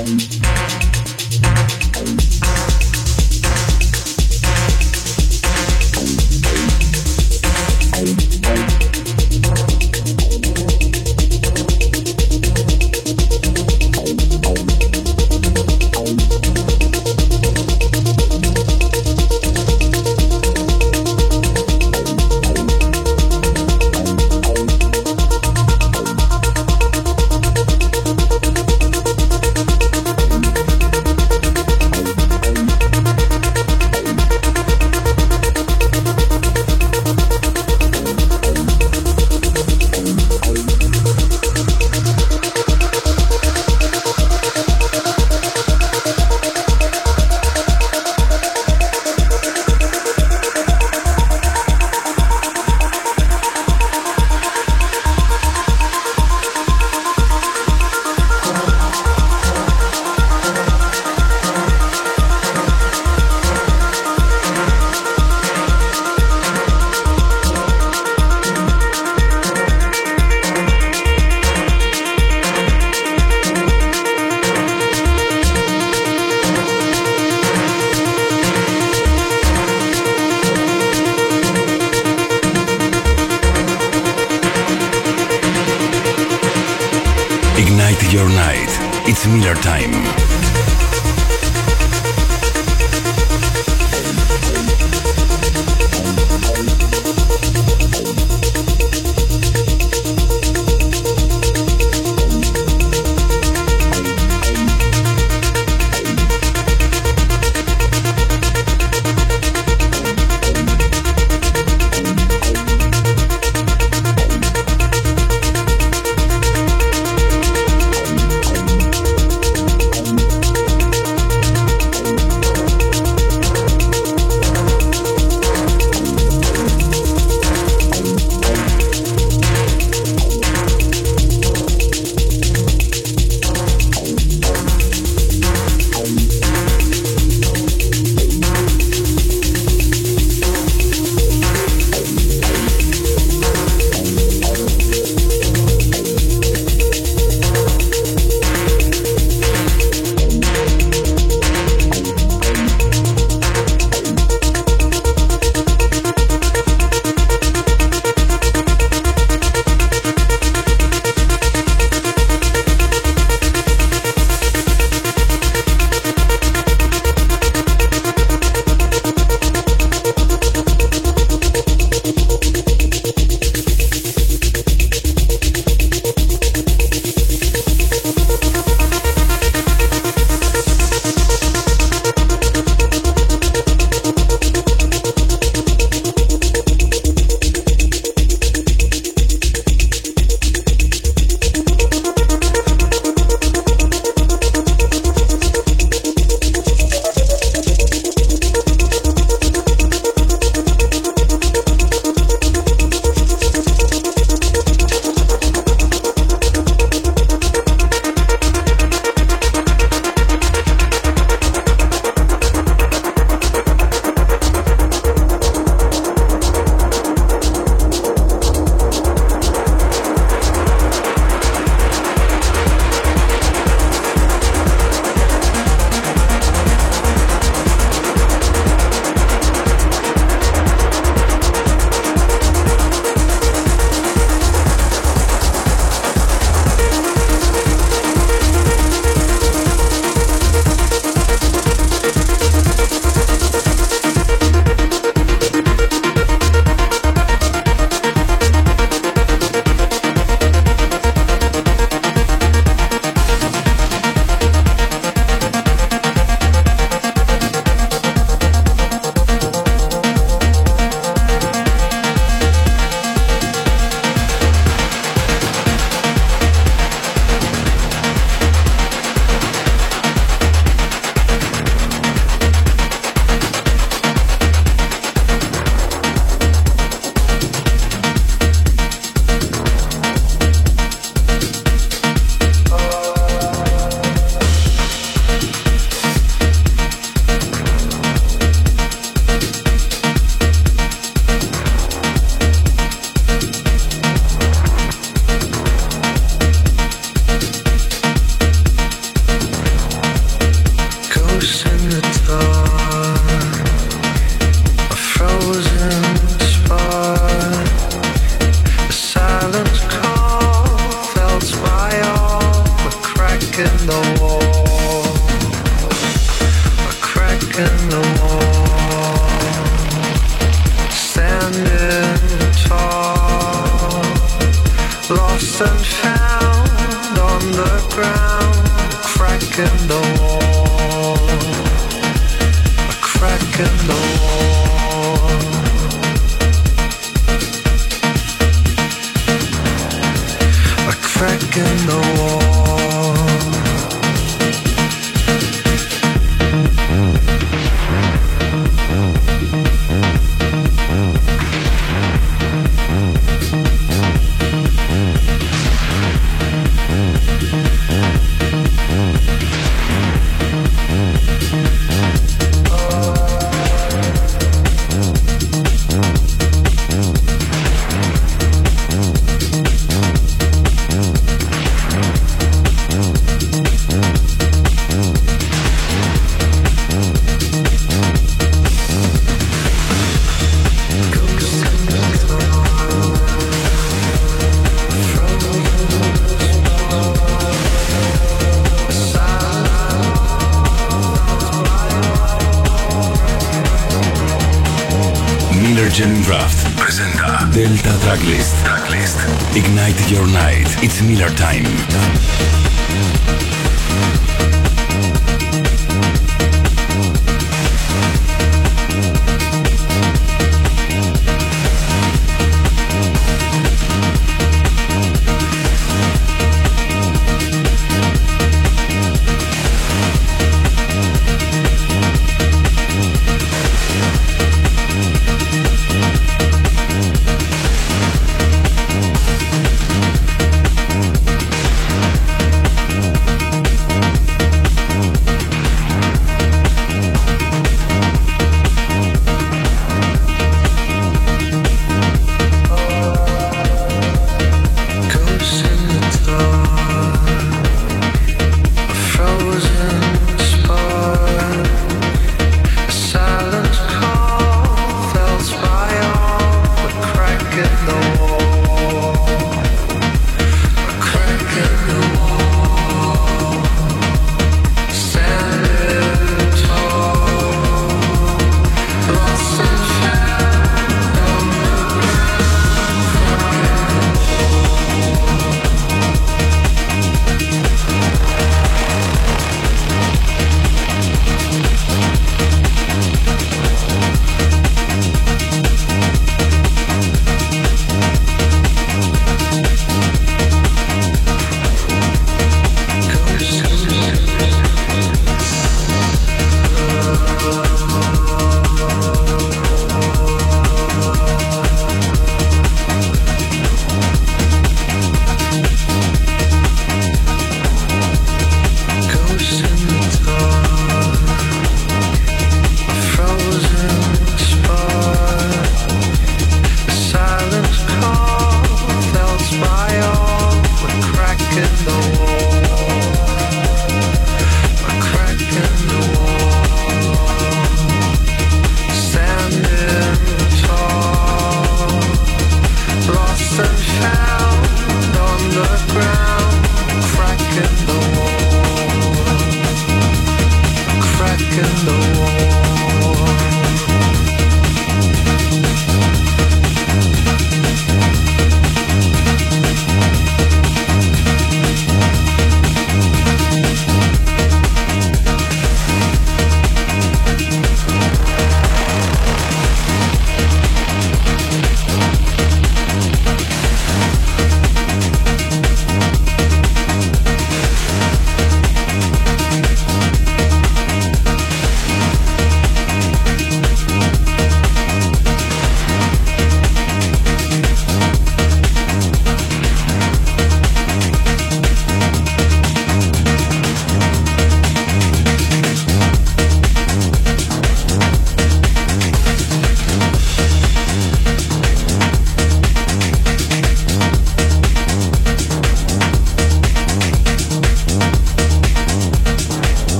Ignite your night. It's Miller time. Genuine Draft presenta Delta Tracklist. Ignite your night. It's Miller time.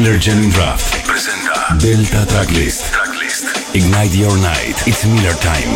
Miller Genuine Draft presenta Delta Tracklist. Ignite your night. It's Miller time.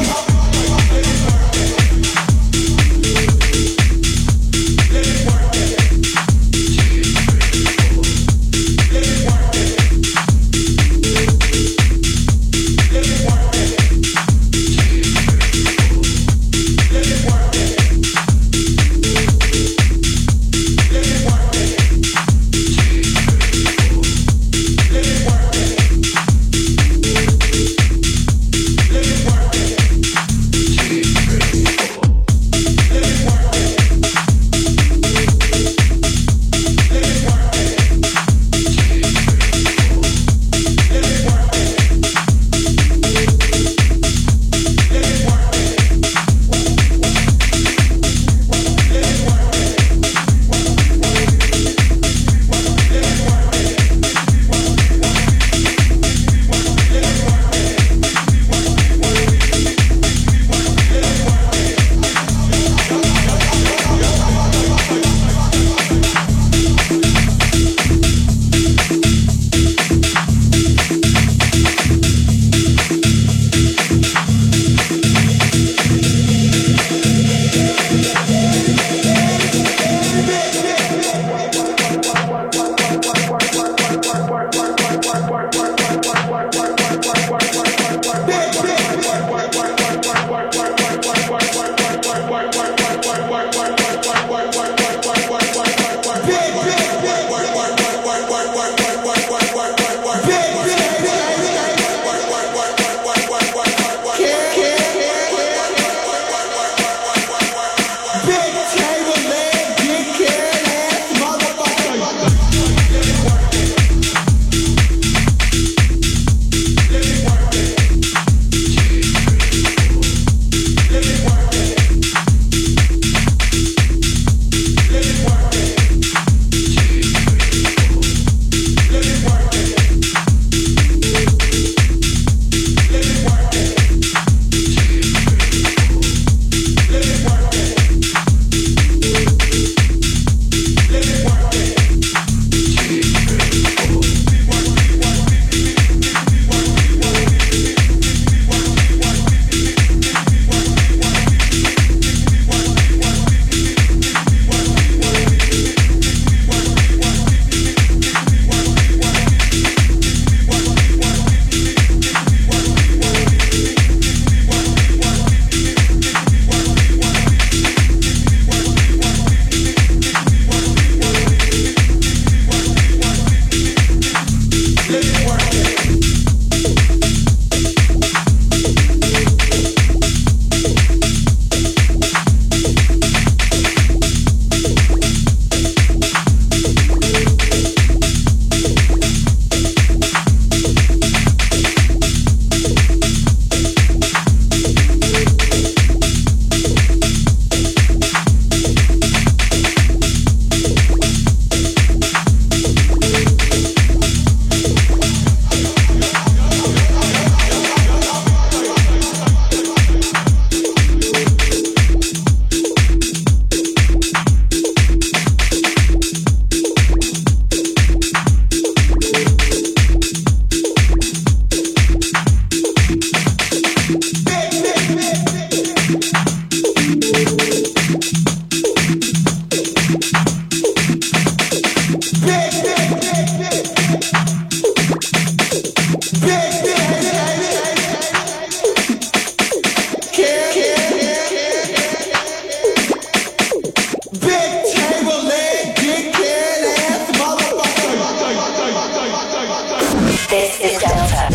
This is Delta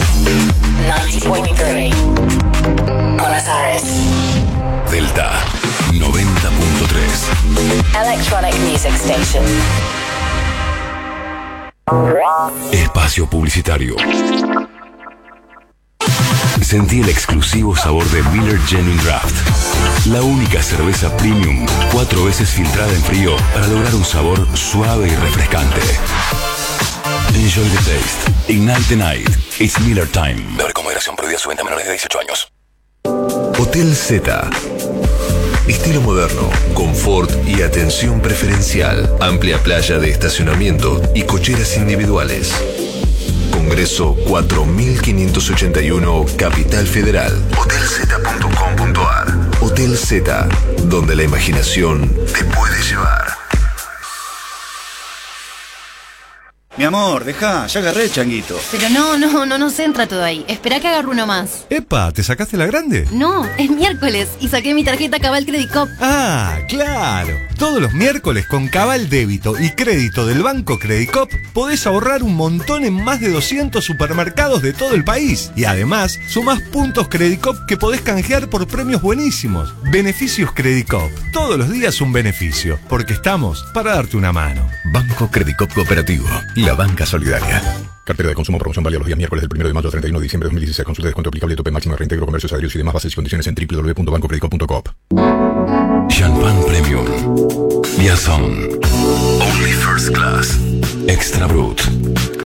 90.3. Buenos Aires. Delta 90.3. Electronic Music Station. Espacio publicitario. Sentí el exclusivo sabor de Miller Genuine Draft. La única cerveza premium 4 veces filtrada en frío para lograr un sabor suave y refrescante. Enjoy the taste. Ignite the night. It's Miller time. Beber con moderación, prohibida su venta a menores de 18 años. Hotel Z. Estilo moderno, confort y atención preferencial. Amplia playa de estacionamiento y cocheras individuales. Congreso 4581, Capital Federal. Hotelz.com.ar. Hotel Z, donde la imaginación te puede llevar. Mi amor, dejá, ya agarré el changuito. Pero no se entra todo ahí. Espera que agarre uno más. Epa, ¿te sacaste la grande? No, es miércoles y saqué mi tarjeta Cabal Credit Cop. Ah, claro. Todos los miércoles con Cabal Débito y Crédito del Banco Credit Cop podés ahorrar un montón en más de 200 supermercados de todo el país. Y además, sumás puntos Credit Cop que podés canjear por premios buenísimos. Beneficios Credit Cop. Todos los días un beneficio, porque estamos para darte una mano. Banco Credit Cop Cooperativo. La banca solidaria. Cartera de consumo, promoción válida los días miércoles del 1 de mayo al 31 de diciembre de 2016. Consulta descuento aplicable, tope máximo de reintegro, comercios adheridos y demás bases y condiciones en www.bancocreditcop.coop. Champagne Premium. Liaison. Only First Class. Extra Brut.